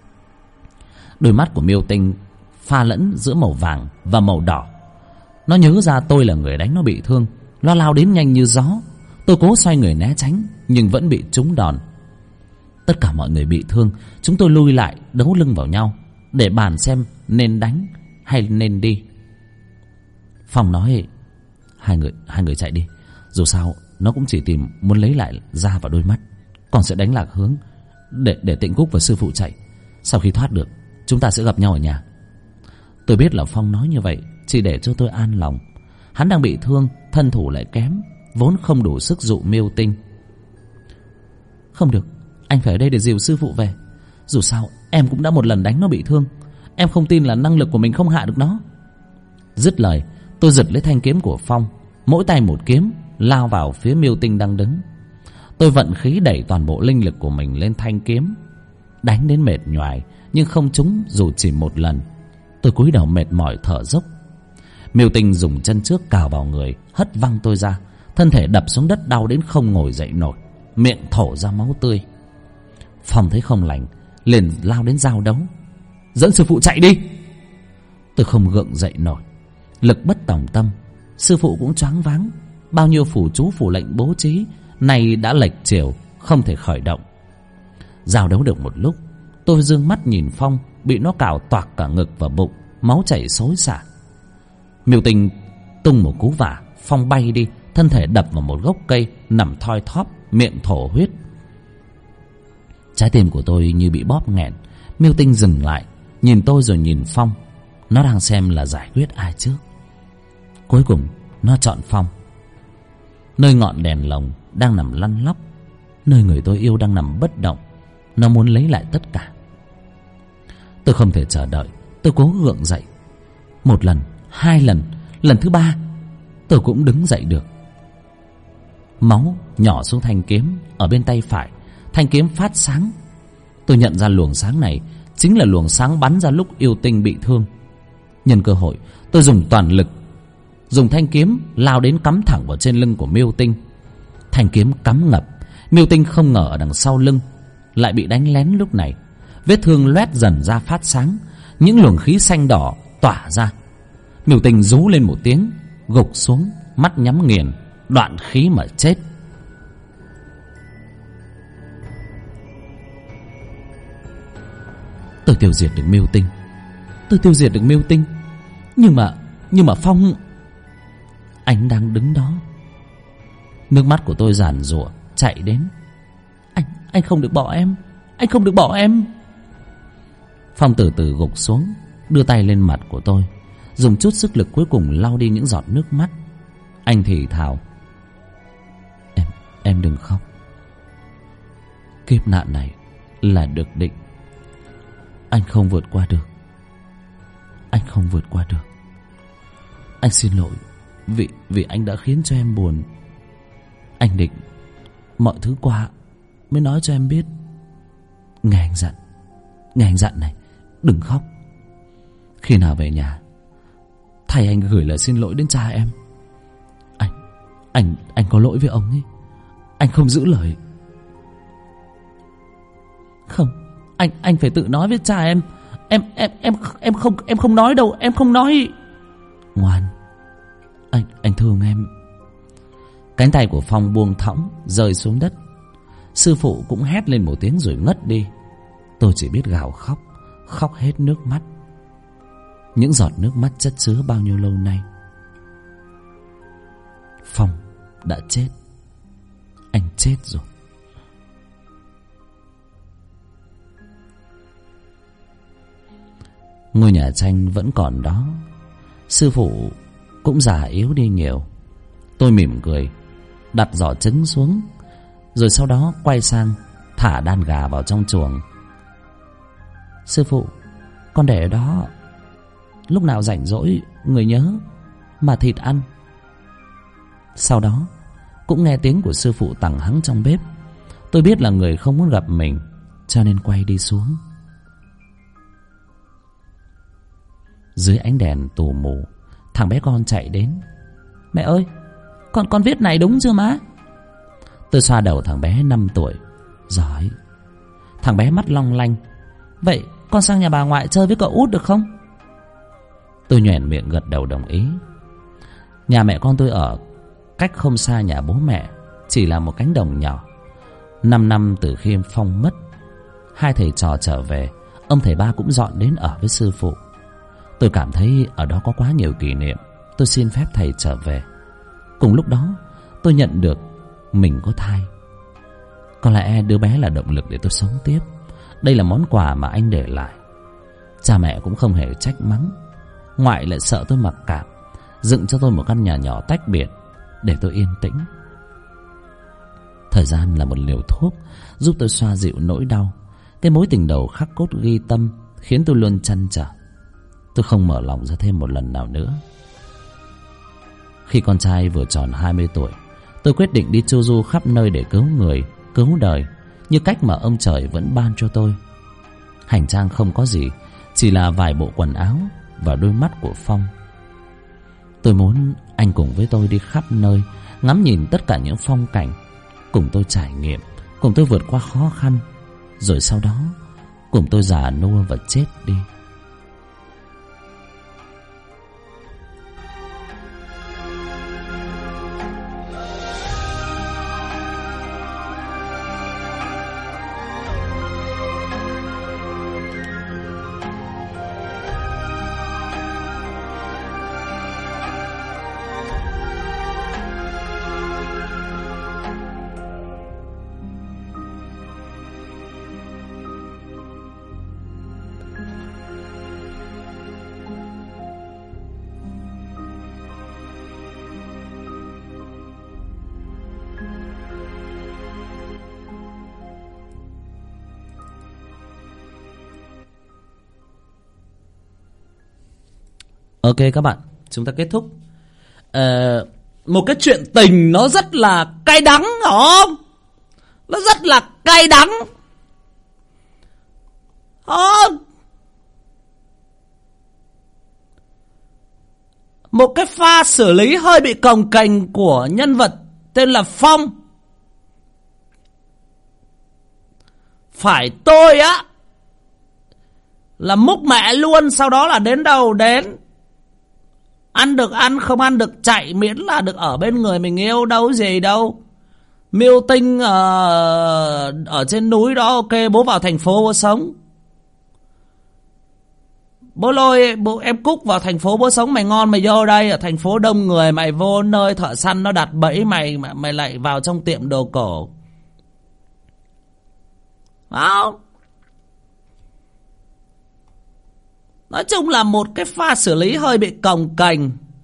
Đôi mắt của Miêu Tinh pha lẫn giữa màu vàng và màu đỏ. Nó nhớ ra tôi là người đánh nó bị thương. Nó lao đến nhanh như gió. Tôi cố xoay người né tránh, nhưng vẫn bị trúng đòn. Tất cả mọi người bị thương. Chúng tôi lui lại đấu lưng vào nhau để bàn xem nên đánh hay nên đi. Phong nói: Hai người, hai người chạy đi. Dù sao nó cũng chỉ tìm muốn lấy lại da và đôi mắt. Còn sẽ đánh lạc hướng Để, để Tịnh Cúc và sư phụ chạy. Sau khi thoát được, chúng ta sẽ gặp nhau ở nhà. Tôi biết là Phong nói như vậy chỉ để cho tôi an lòng. Hắn đang bị thương, thân thủ lại kém, vốn không đủ sức dụ Miêu Tinh. Không được, anh phải ở đây để dìu sư phụ về. Dù sao em cũng đã một lần đánh nó bị thương. Em không tin là năng lực của mình không hạ được nó. Dứt lời, tôi giật lấy thanh kiếm của Phong, mỗi tay một kiếm, lao vào phía Miêu Tinh đang đứng. Tôi vận khí đẩy toàn bộ linh lực của mình lên thanh kiếm, đánh đến mệt nhoài nhưng không trúng dù chỉ một lần. Tôi cúi đầu mệt mỏi thở dốc. Miêu Tinh dùng chân trước cào vào người, hất văng tôi ra. Thân thể đập xuống đất đau đến không ngồi dậy nổi, miệng thổ ra máu tươi. Phong thấy không lành, liền lao đến giao đấu. Dẫn sư phụ chạy đi. Tôi không gượng dậy nổi, lực bất tòng tâm. Sư phụ cũng choáng váng. Bao nhiêu phủ chú phủ lệnh bố trí nay đã lệch chiều, không thể khởi động. Giao đấu được một lúc, tôi dương mắt nhìn Phong bị nó cào toạc cả ngực và bụng, máu chảy xối xả. Miêu Tinh tung một cú vả, Phong bay đi, thân thể đập vào một gốc cây, nằm thoi thóp, miệng thổ huyết. Trái tim của tôi như bị bóp nghẹn. Miêu Tinh dừng lại, nhìn tôi rồi nhìn Phong. Nó đang xem là giải quyết ai trước. Cuối cùng nó chọn Phong. Nơi ngọn đèn lồng đang nằm lăn lóc, nơi người tôi yêu đang nằm bất động, nó muốn lấy lại tất cả. Tôi không thể chờ đợi, tôi cố gượng dậy. Một lần, hai lần, lần thứ ba tôi cũng đứng dậy được. Máu nhỏ xuống thanh kiếm ở bên tay phải. Thanh kiếm phát sáng. Tôi nhận ra luồng sáng này chính là luồng sáng bắn ra lúc yêu Tinh bị thương. Nhân cơ hội, tôi dùng toàn lực, dùng thanh kiếm lao đến cắm thẳng vào trên lưng của Miêu Tinh. Thanh kiếm cắm ngập. Miêu Tinh không ngờ ở đằng sau lưng lại bị đánh lén lúc này. Vết thương loét dần ra phát sáng, những luồng khí xanh đỏ tỏa ra. Miêu Tinh rú lên một tiếng, gục xuống, mắt nhắm nghiền, đoạn khí mà chết. Tôi tiêu diệt được Miêu Tinh. Tôi tiêu diệt được Miêu Tinh. Nhưng mà Nhưng mà Phong, anh đang đứng đó. Nước mắt của tôi giàn giụa chạy đến. Anh, anh không được bỏ em. Anh không được bỏ em. Phong từ từ gục xuống, đưa tay lên mặt của tôi, dùng chút sức lực cuối cùng lau đi những giọt nước mắt. Anh thì thào: Em, em đừng khóc. Kiếp nạn này là được định. Anh không vượt qua được. Anh không vượt qua được. Anh xin lỗi Vì, vì anh đã khiến cho em buồn. Anh định mọi thứ qua mới nói cho em biết. Nghe anh dặn, nghe anh dặn này, đừng khóc. Khi nào về nhà, thầy anh gửi lời xin lỗi đến cha em. Anh, anh, anh có lỗi với ông ấy. Anh không giữ lời. Không, anh, anh phải tự nói với cha em. Em, em, em, em không, em không nói đâu, em không nói. Ngoan, anh, anh thương em. Cánh tay của Phong buông thõng rơi xuống đất. Sư phụ cũng hét lên một tiếng rồi ngất đi. Tôi chỉ biết gào khóc, khóc hết nước mắt. Những giọt nước mắt chất chứa bao nhiêu lâu nay. Phong đã chết. Anh chết rồi. Ngôi nhà tranh vẫn còn đó. Sư phụ cũng già yếu đi nhiều. Tôi mỉm cười, đặt giỏ trứng xuống, rồi sau đó quay sang thả đàn gà vào trong chuồng. Sư phụ, con để ở đó, lúc nào rảnh rỗi người nhớ mà thịt ăn. Sau đó cũng nghe tiếng của sư phụ tằng hắng trong bếp. Tôi biết là người không muốn gặp mình, cho nên quay đi xuống. Dưới ánh đèn tù mù, thằng bé con chạy đến. Mẹ ơi, con con viết này đúng chưa má? Tôi xoa đầu thằng bé năm tuổi. Giỏi. Thằng bé mắt long lanh. Vậy con sang nhà bà ngoại chơi với cậu út được không? Tôi nhoẻn miệng gật đầu đồng ý. Nhà mẹ con tôi ở cách không xa nhà bố mẹ, chỉ là một cánh đồng nhỏ. Năm năm từ khi Phong mất, hai thầy trò trở về, ông thầy ba cũng dọn đến ở với sư phụ. Tôi cảm thấy ở đó có quá nhiều kỷ niệm. Tôi xin phép thầy trở về. Cùng lúc đó tôi nhận được mình có thai. Có lẽ đứa bé là động lực để tôi sống tiếp. Đây là món quà mà anh để lại. Cha mẹ cũng không hề trách mắng. Ngoại lại sợ tôi mặc cảm, dựng cho tôi một căn nhà nhỏ tách biệt để tôi yên tĩnh. Thời gian là một liều thuốc giúp tôi xoa dịu nỗi đau. Cái mối tình đầu khắc cốt ghi tâm khiến tôi luôn trăn trở. Tôi không mở lòng ra thêm một lần nào nữa. Khi con trai vừa tròn hai mươi tuổi, tôi quyết định đi chu du khắp nơi để cứu người, cứu đời, như cách mà ông trời vẫn ban cho tôi. Hành trang không có gì, chỉ là vài bộ quần áo và đôi mắt của Phong. Tôi muốn anh cùng với tôi đi khắp nơi, ngắm nhìn tất cả những phong cảnh, cùng tôi trải nghiệm, cùng tôi vượt qua khó khăn, rồi sau đó cùng tôi già nua và chết đi. Ok các bạn, chúng ta kết thúc. Ờ, một cái chuyện tình nó rất là cay đắng, hiểu không? Nó rất là cay đắng. Không? Một cái pha xử lý hơi bị cồng kềnh của nhân vật tên là Phong. Phải tôi á là múc mẹ luôn, sau đó là đến đâu đến. Ăn được ăn, không ăn được chạy, miễn là được ở bên người mình yêu, đâu gì đâu. Miêu Tinh ở, ở trên núi đó, ok, bố vào thành phố bố sống. Bố lôi bố, em Cúc vào thành phố bố sống, mày ngon mày vô đây. Ở thành phố đông người, mày vô nơi thợ săn nó đặt bẫy mày, mày, mày lại vào trong tiệm đồ cổ. Không? Nói chung là một cái pha xử lý hơi bị cồng kềnh.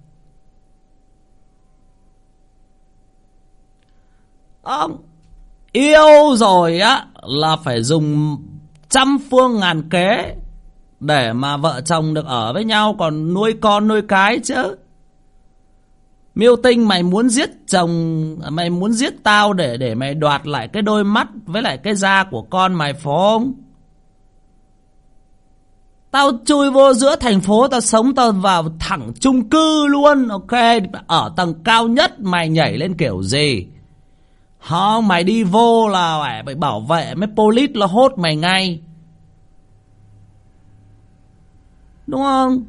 Không, yêu rồi á là phải dùng trăm phương ngàn kế để mà vợ chồng được ở với nhau, còn nuôi con nuôi cái chứ. Miêu Tinh, mày muốn giết chồng, mày muốn giết tao để để mày đoạt lại cái đôi mắt với lại cái da của con mày phải không? Tao chui vô giữa thành phố, tao sống, tao vào thẳng chung cư luôn, ok. Ở tầng cao nhất, mày nhảy lên kiểu gì? Không, mày đi vô là phải bảo vệ, mấy police là hốt mày ngay. Đúng không?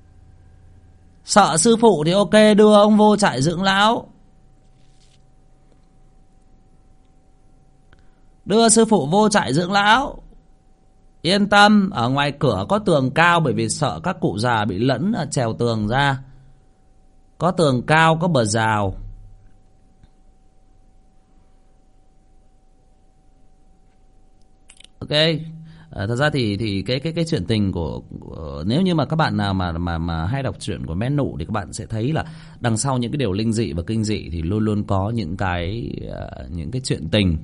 Sợ sư phụ thì ok, đưa ông vô trại dưỡng lão. Đưa sư phụ vô trại dưỡng lão. Yên tâm, ở ngoài cửa có tường cao, bởi vì sợ các cụ già bị lẫn trèo tường ra. Có tường cao, có bờ rào. Ok. À, thật ra thì thì cái cái cái chuyện tình của, của nếu như mà các bạn nào mà mà mà hay đọc truyện của bé Nụ thì các bạn sẽ thấy là đằng sau những cái điều linh dị và kinh dị thì luôn luôn có những cái uh, những cái chuyện tình,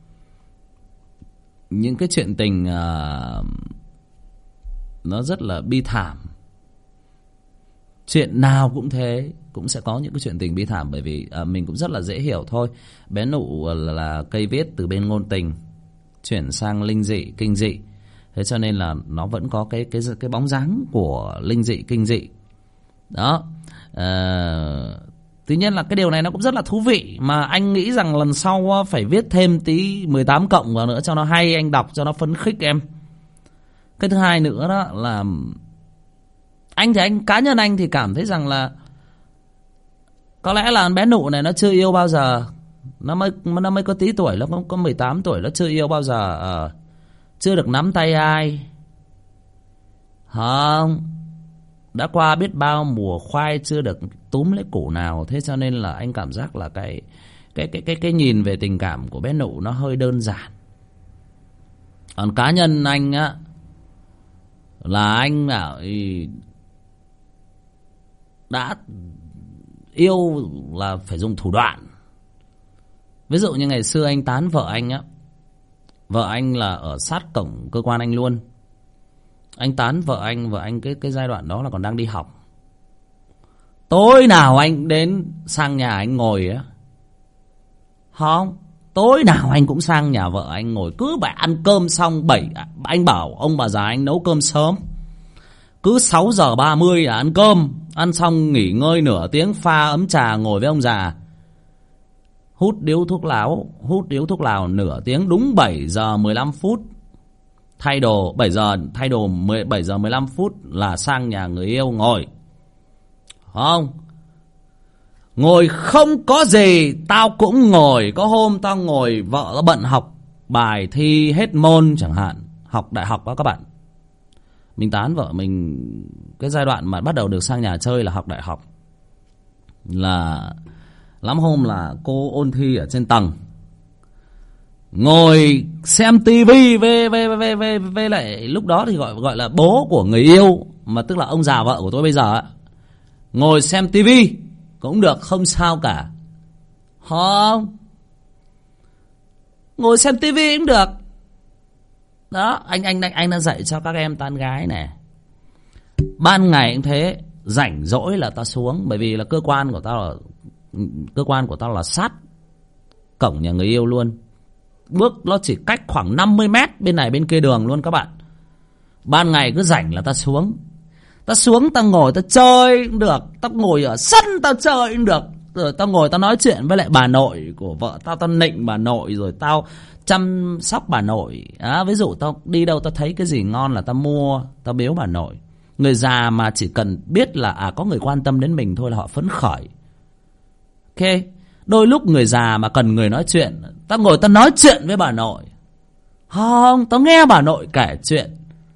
những cái chuyện tình uh, nó rất là bi thảm. Chuyện nào cũng thế, cũng sẽ có những cái chuyện tình bi thảm, bởi vì uh, mình cũng rất là dễ hiểu thôi. Bé Nụ là, là cây viết từ bên ngôn tình chuyển sang linh dị kinh dị, thế cho nên là nó vẫn có cái cái cái bóng dáng của linh dị kinh dị đó. À, tuy nhiên là cái điều này nó cũng rất là thú vị, mà anh nghĩ rằng lần sau phải viết thêm tí mười tám cộng vào nữa cho nó hay, anh đọc cho nó phấn khích em. Cái thứ hai nữa đó là anh thì anh cá nhân anh thì cảm thấy rằng là có lẽ là bé Nụ này nó chưa yêu bao giờ, nó mới nó mới có tí tuổi, nó có mười tám tuổi, nó chưa yêu bao giờ, à, chưa được nắm tay ai, không, đã qua biết bao mùa khoai chưa được túm lấy củ nào. Thế cho nên là anh cảm giác là cái cái cái cái cái nhìn về tình cảm của bé Nụ nó hơi đơn giản. Còn cá nhân anh á là anh bảo đã yêu là phải dùng thủ đoạn. Ví dụ như ngày xưa anh tán vợ anh á, vợ anh là ở sát cổng cơ quan anh luôn. Anh tán vợ anh, vợ anh cái cái giai đoạn đó là còn đang đi học. Tối nào anh đến sang nhà anh ngồi á, không, tối nào anh cũng sang nhà vợ anh ngồi. Cứ phải ăn cơm xong bảy, anh bảo ông bà già anh nấu cơm sớm, cứ sáu giờ ba mươi là ăn cơm, ăn xong nghỉ ngơi nửa tiếng pha ấm trà ngồi với ông già, hút điếu thuốc lào, hút điếu thuốc lào nửa tiếng, đúng bảy giờ mười lăm phút thay đồ, bảy giờ thay đồ, bảy giờ mười lăm phút là sang nhà người yêu ngồi. Không, ngồi không có gì tao cũng ngồi. Có hôm tao ngồi, vợ nó bận học bài thi hết môn chẳng hạn, học đại học đó các bạn. Mình tán vợ mình cái giai đoạn mà bắt đầu được sang nhà chơi là học đại học, là lắm hôm là cô ôn thi ở trên tầng, ngồi xem tivi về về về về về lại lúc đó thì gọi gọi là bố của người yêu, mà tức là ông già vợ của tôi bây giờ, ngồi xem tivi cũng được, không sao cả. Không, ngồi xem tivi cũng được. Đó, anh anh anh anh đã dạy cho các em tán gái này. Ban ngày cũng thế, rảnh rỗi là tao xuống, bởi vì là cơ quan của tao là cơ quan của tao là sát cổng nhà người yêu luôn. Bước nó chỉ cách khoảng năm mươi mét bên này bên kia đường luôn các bạn. Ban ngày cứ rảnh là tao xuống. Tao xuống tao ngồi tao chơi cũng được, tao ngồi ở sân tao chơi cũng được. Rồi tao ngồi tao nói chuyện với lại bà nội của vợ tao, tao nịnh bà nội, rồi tao chăm sóc bà nội. À, ví dụ tao đi đâu tao thấy cái gì ngon là tao mua, tao biếu bà nội. Người già mà chỉ cần biết là à có người quan tâm đến mình thôi là họ phấn khởi. Ok, đôi lúc người già mà cần người nói chuyện, tao ngồi tao nói chuyện với bà nội. Không, tao nghe bà nội kể chuyện.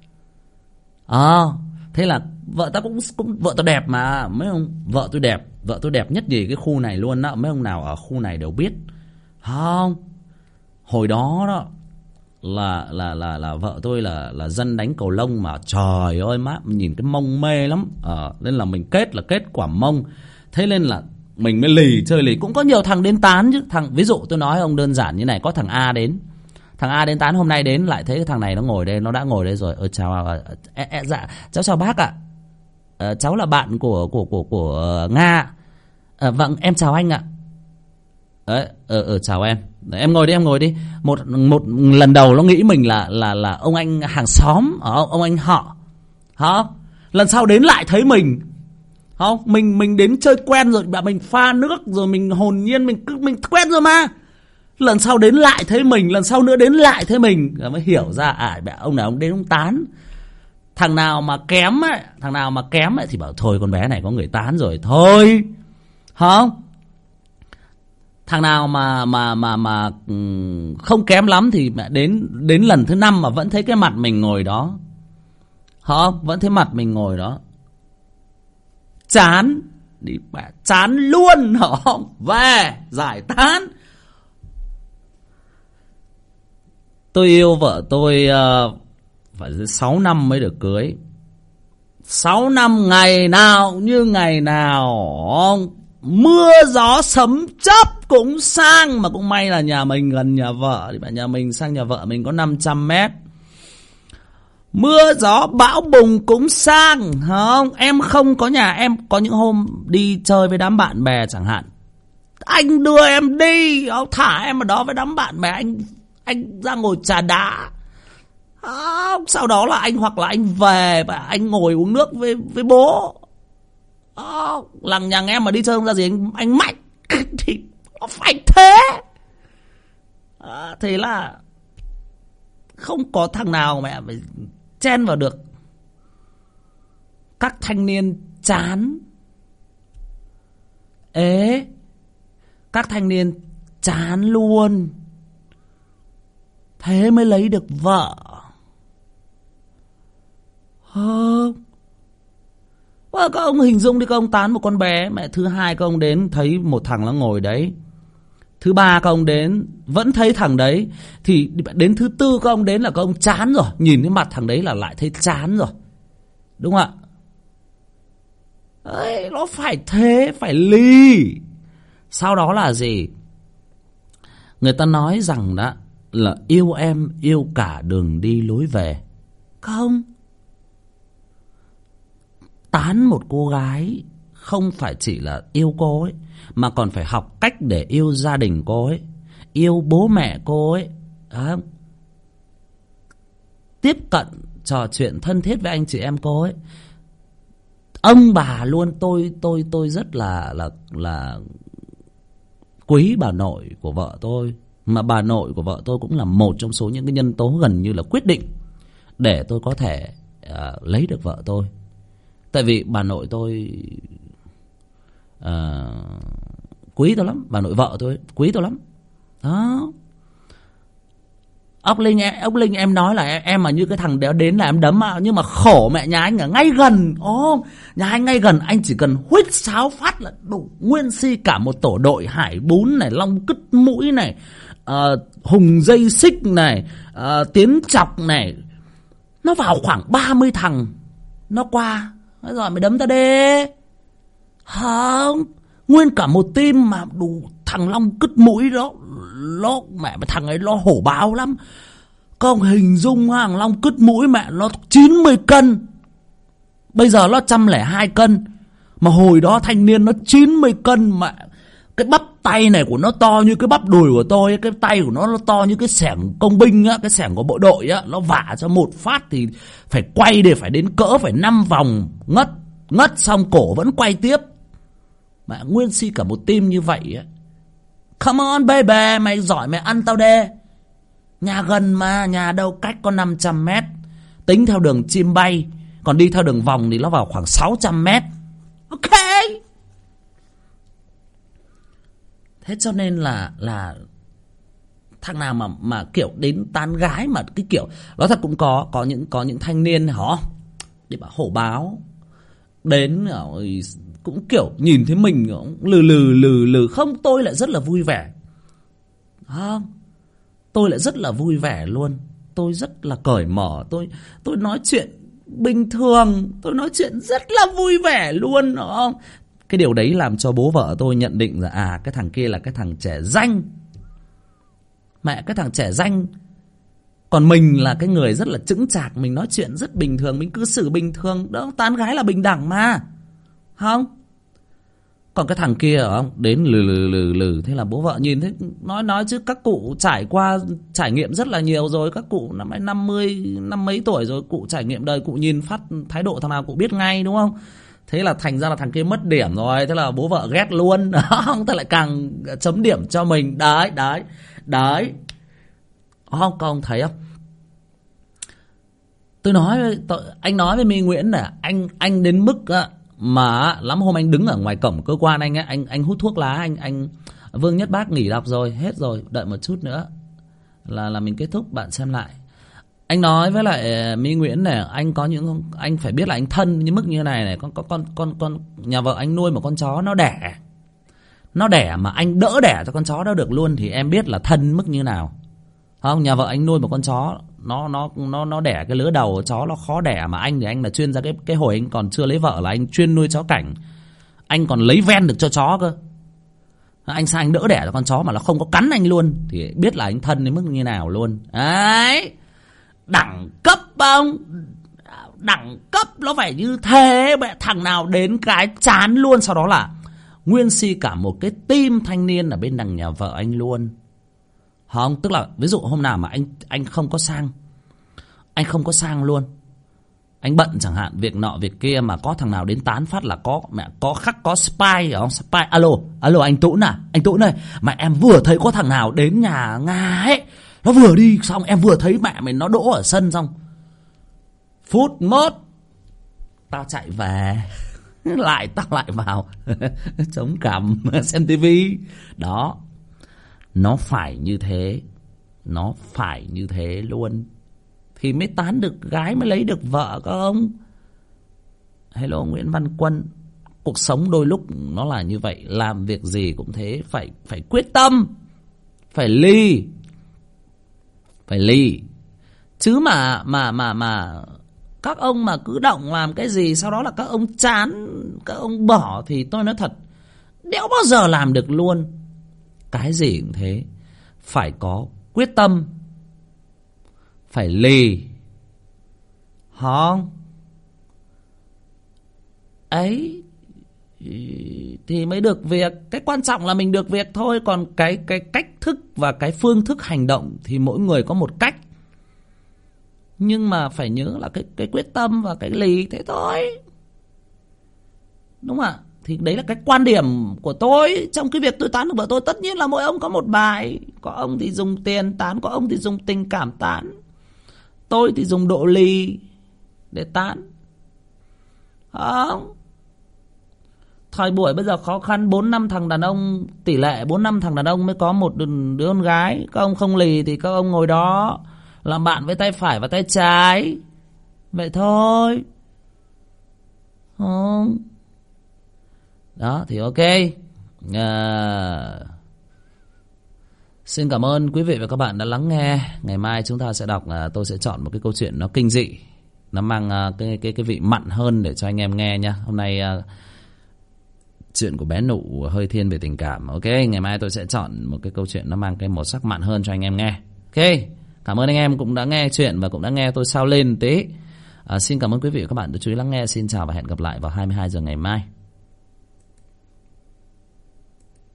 À, thế là vợ tao cũng, cũng vợ tao đẹp mà, mấy ông vợ tôi đẹp, vợ tôi đẹp nhất gì cái khu này luôn đó, mấy ông nào ở khu này đều biết. Không, hồi đó đó là là là là vợ tôi là là dân đánh cầu lông mà, trời ơi má, nhìn cái mông mê lắm. Ờ, nên là mình kết là kết quả mông, thế nên là mình mới lì, chơi lì. Cũng có nhiều thằng đến tán chứ. Thằng ví dụ tôi nói ông đơn giản như này, có thằng A đến, thằng A đến tán, hôm nay đến lại thấy cái thằng này nó ngồi đây, nó đã ngồi đây rồi. Ơ chào, à, à, dạ cháu chào bác ạ. À, cháu là bạn của của của của uh, Nga. À, vâng em chào anh ạ. Đấy, ờ ờ chào em. Đấy, em ngồi đi, em ngồi đi. Một một lần đầu nó nghĩ mình là là là ông anh hàng xóm, ông, ông anh họ. Hả? Lần sau đến lại thấy mình, không, mình mình đến chơi quen rồi, mình pha nước rồi, mình hồn nhiên, mình cứ mình quen rồi mà. Lần sau đến lại thấy mình, lần sau nữa đến lại thấy mình, rồi mới hiểu ra à ông nào ông đến ông tán. Thằng nào mà kém ấy, thằng nào mà kém ấy thì bảo thôi con bé này có người tán rồi thôi. Không? Thằng nào mà mà mà mà không kém lắm thì đến đến lần thứ năm mà vẫn thấy cái mặt mình ngồi đó. Không, vẫn thấy mặt mình ngồi đó. Chán, đi bà chán luôn hả không? Về giải tán. Tôi yêu vợ tôi uh, phải sáu năm mới được cưới. Sáu năm ngày nào như ngày nào, mưa gió sấm chớp cũng sang. Mà cũng may là nhà mình gần nhà vợ, thì nhà mình sang nhà vợ mình có năm trăm mét. Mưa gió bão bùng cũng sang, không? Em không có nhà, em có những hôm đi chơi với đám bạn bè chẳng hạn, anh đưa em đi, ông thả em ở đó với đám bạn bè, anh anh ra ngồi trà đá. À, sau đó là anh hoặc là anh về và anh ngồi uống nước với với bố. À, lằng nhằng em mà đi chơi không ra gì, anh anh mạnh thì nó phải thế. À, thế là không có thằng nào mẹ phải chen vào được. Các thanh niên chán ế, các thanh niên chán luôn, thế mới lấy được vợ. Không, các ông hình dung đi, các ông tán một con bé, mẹ thứ hai các ông đến thấy một thằng nó ngồi đấy, thứ ba các ông đến vẫn thấy thằng đấy, thì đến thứ tư các ông đến là các ông chán rồi, nhìn cái mặt thằng đấy là lại thấy chán rồi, đúng không ạ? Đấy, nó phải thế, phải ly. Sau đó là gì? Người ta nói rằng đó là yêu em yêu cả đường đi lối về. Không, tán một cô gái không phải chỉ là yêu cô ấy, mà còn phải học cách để yêu gia đình cô ấy, yêu bố mẹ cô ấy, à, tiếp cận trò chuyện thân thiết với anh chị em cô ấy, ông bà luôn. Tôi tôi tôi rất là là là quý bà nội của vợ tôi, mà bà nội của vợ tôi cũng là một trong số những cái nhân tố gần như là quyết định để tôi có thể uh, lấy được vợ tôi. Tại vì bà nội tôi uh, quý tôi lắm, bà nội vợ tôi quý tôi lắm. Đó. Ốc Linh em, ốc Linh em nói là em, em mà như cái thằng đó đến là em đấm à, nhưng mà khổ mẹ, nhà anh ở ngay gần. Ồ, nhà anh ngay gần, anh chỉ cần huýt sáo phát là đủ nguyên si cả một tổ đội Hải Bún này, Long Cứt Mũi này, uh, Hùng Dây Xích này, uh, Tiến Chọc này, nó vào khoảng ba mươi thằng, nó qua rồi mày đấm ta đi. Không, nguyên cả một team mà đủ thằng Long Cứt Mũi đó, nó mẹ thằng ấy nó hổ báo lắm. Con hình dung hàng Long Cứt Mũi mẹ nó chín mươi cân, bây giờ nó một trăm lẻ hai cân, mà hồi đó thanh niên nó chín mươi cân. Mẹ cái bắp tay này của nó to như cái bắp đùi của tôi, cái tay của nó nó to như cái xẻng công binh á, cái xẻng của bộ đội á, nó vả cho một phát thì phải quay để phải đến cỡ phải năm vòng ngất, ngất xong cổ vẫn quay tiếp. Mẹ nguyên si cả một team như vậy á. Come on baby, mày giỏi mày ăn tao đê. Nhà gần mà, nhà đâu cách có năm trăm mét. Tính theo đường chim bay, còn đi theo đường vòng thì nó vào khoảng sáu trăm mét. Ok. Thế cho nên là là thằng nào mà mà kiểu đến tán gái mà cái kiểu đó thật cũng có có những có những thanh niên hả, để bảo hổ báo đến cũng kiểu nhìn thấy mình lừ lừ lừ lừ. Không, tôi lại rất là vui vẻ. Không, tôi lại rất là vui vẻ luôn. Tôi rất là cởi mở. Tôi tôi nói chuyện bình thường, tôi nói chuyện rất là vui vẻ luôn, đúng không? Cái điều đấy làm cho bố vợ tôi nhận định là à, cái thằng kia là cái thằng trẻ danh. Mẹ, cái thằng trẻ danh. Còn mình là cái người rất là chững chạc, mình nói chuyện rất bình thường, mình cư xử bình thường. Đó, tán gái là bình đẳng mà. Không? Còn cái thằng kia không? Đến lừ lừ lừ lừ. Thế là bố vợ nhìn thấy, nói nói chứ các cụ trải qua, trải nghiệm rất là nhiều rồi. Các cụ năm nay năm mươi, năm mấy tuổi rồi, cụ trải nghiệm đời, cụ nhìn phát thái độ thằng nào cụ biết ngay, đúng không? Thế là thành ra là thằng kia mất điểm rồi. Thế là bố vợ ghét luôn. Không, thế lại càng chấm điểm cho mình. Đấy, đấy, đấy. Không, các ông thấy không? Tôi nói, tôi, anh nói với My Nguyễn là anh anh đến mức á, mà lắm hôm anh đứng ở ngoài cổng cơ quan anh á, anh anh hút thuốc lá, anh anh Vương Nhất Bác nghỉ đọc rồi, hết rồi, đợi một chút nữa là là mình kết thúc, bạn xem lại. Anh nói với lại My Nguyễn này, anh có những, anh phải biết là anh thân như mức như này này, con con con con con nhà vợ anh nuôi một con chó nó đẻ. Nó đẻ mà anh đỡ đẻ cho con chó đó được luôn thì em biết là thân mức như nào. Không, nhà vợ anh nuôi một con chó, nó nó nó nó đẻ cái lứa đầu chó nó khó đẻ, mà anh thì anh là chuyên ra cái cái hồi anh còn chưa lấy vợ là anh chuyên nuôi chó cảnh. Anh còn lấy ven được cho chó cơ. Anh sang anh đỡ đẻ cho con chó mà nó không có cắn anh luôn thì biết là anh thân đến mức như nào luôn. Đấy. Đẳng cấp không? Đẳng cấp nó phải như thế. Mẹ thằng nào đến cái chán luôn. Sau đó là nguyên si cả một cái team thanh niên ở bên đằng nhà vợ anh luôn. Không, tức là ví dụ hôm nào mà anh anh không có sang, anh không có sang luôn, anh bận chẳng hạn việc nọ việc kia, mà có thằng nào đến tán phát là có mẹ có khắc có spy không? Spy. Alo, alo anh Tũng à, anh Tũng này, mà em vừa thấy có thằng nào đến nhà Nga ấy, nó vừa đi xong em vừa thấy mẹ mình nó đỗ ở sân, xong phút mốt tao chạy về lại tao lại vào chống cằm xem tivi. Đó, nó phải như thế, nó phải như thế luôn thì mới tán được gái, mới lấy được vợ các ông. Hello Nguyễn Văn Quân. Cuộc sống đôi lúc nó là như vậy, làm việc gì cũng thế, phải phải quyết tâm, phải ly, phải ly. Chứ mà mà mà mà các ông mà cứ động làm cái gì sau đó là các ông chán, các ông bỏ thì tôi nói thật đéo bao giờ làm được luôn. Cái gì cũng thế, phải có quyết tâm, phải lì, không ấy thì mới được việc. Cái quan trọng là mình được việc thôi, còn cái cái cách thức và cái phương thức hành động thì mỗi người có một cách. Nhưng mà phải nhớ là cái cái quyết tâm và cái lì thế thôi, đúng không ạ? Thì đấy là cái quan điểm của tôi trong cái việc tôi tán được vợ tôi. Tất nhiên là mỗi ông có một bài, có ông thì dùng tiền tán, có ông thì dùng tình cảm tán, tôi thì dùng độ lì để tán. Không, thời buổi bây giờ khó khăn, bốn năm thằng đàn ông, tỷ lệ bốn năm thằng đàn ông mới có một đứa con gái. Các ông không lì thì các ông ngồi đó làm bạn với tay phải và tay trái, vậy thôi. Không, đó thì ok. à, Xin cảm ơn quý vị và các bạn đã lắng nghe. Ngày mai chúng ta sẽ đọc, à, tôi sẽ chọn một cái câu chuyện nó kinh dị, nó mang à, cái cái cái vị mặn hơn để cho anh em nghe nha. Hôm nay à, chuyện của bé Nụ hơi thiên về tình cảm. Ok, ngày mai tôi sẽ chọn một cái câu chuyện nó mang cái màu sắc mặn hơn cho anh em nghe. Ok, cảm ơn anh em cũng đã nghe chuyện và cũng đã nghe tôi sao lên tí. à, Xin cảm ơn quý vị và các bạn đã chú ý lắng nghe. Xin chào và hẹn gặp lại vào hai mươi hai giờ ngày mai.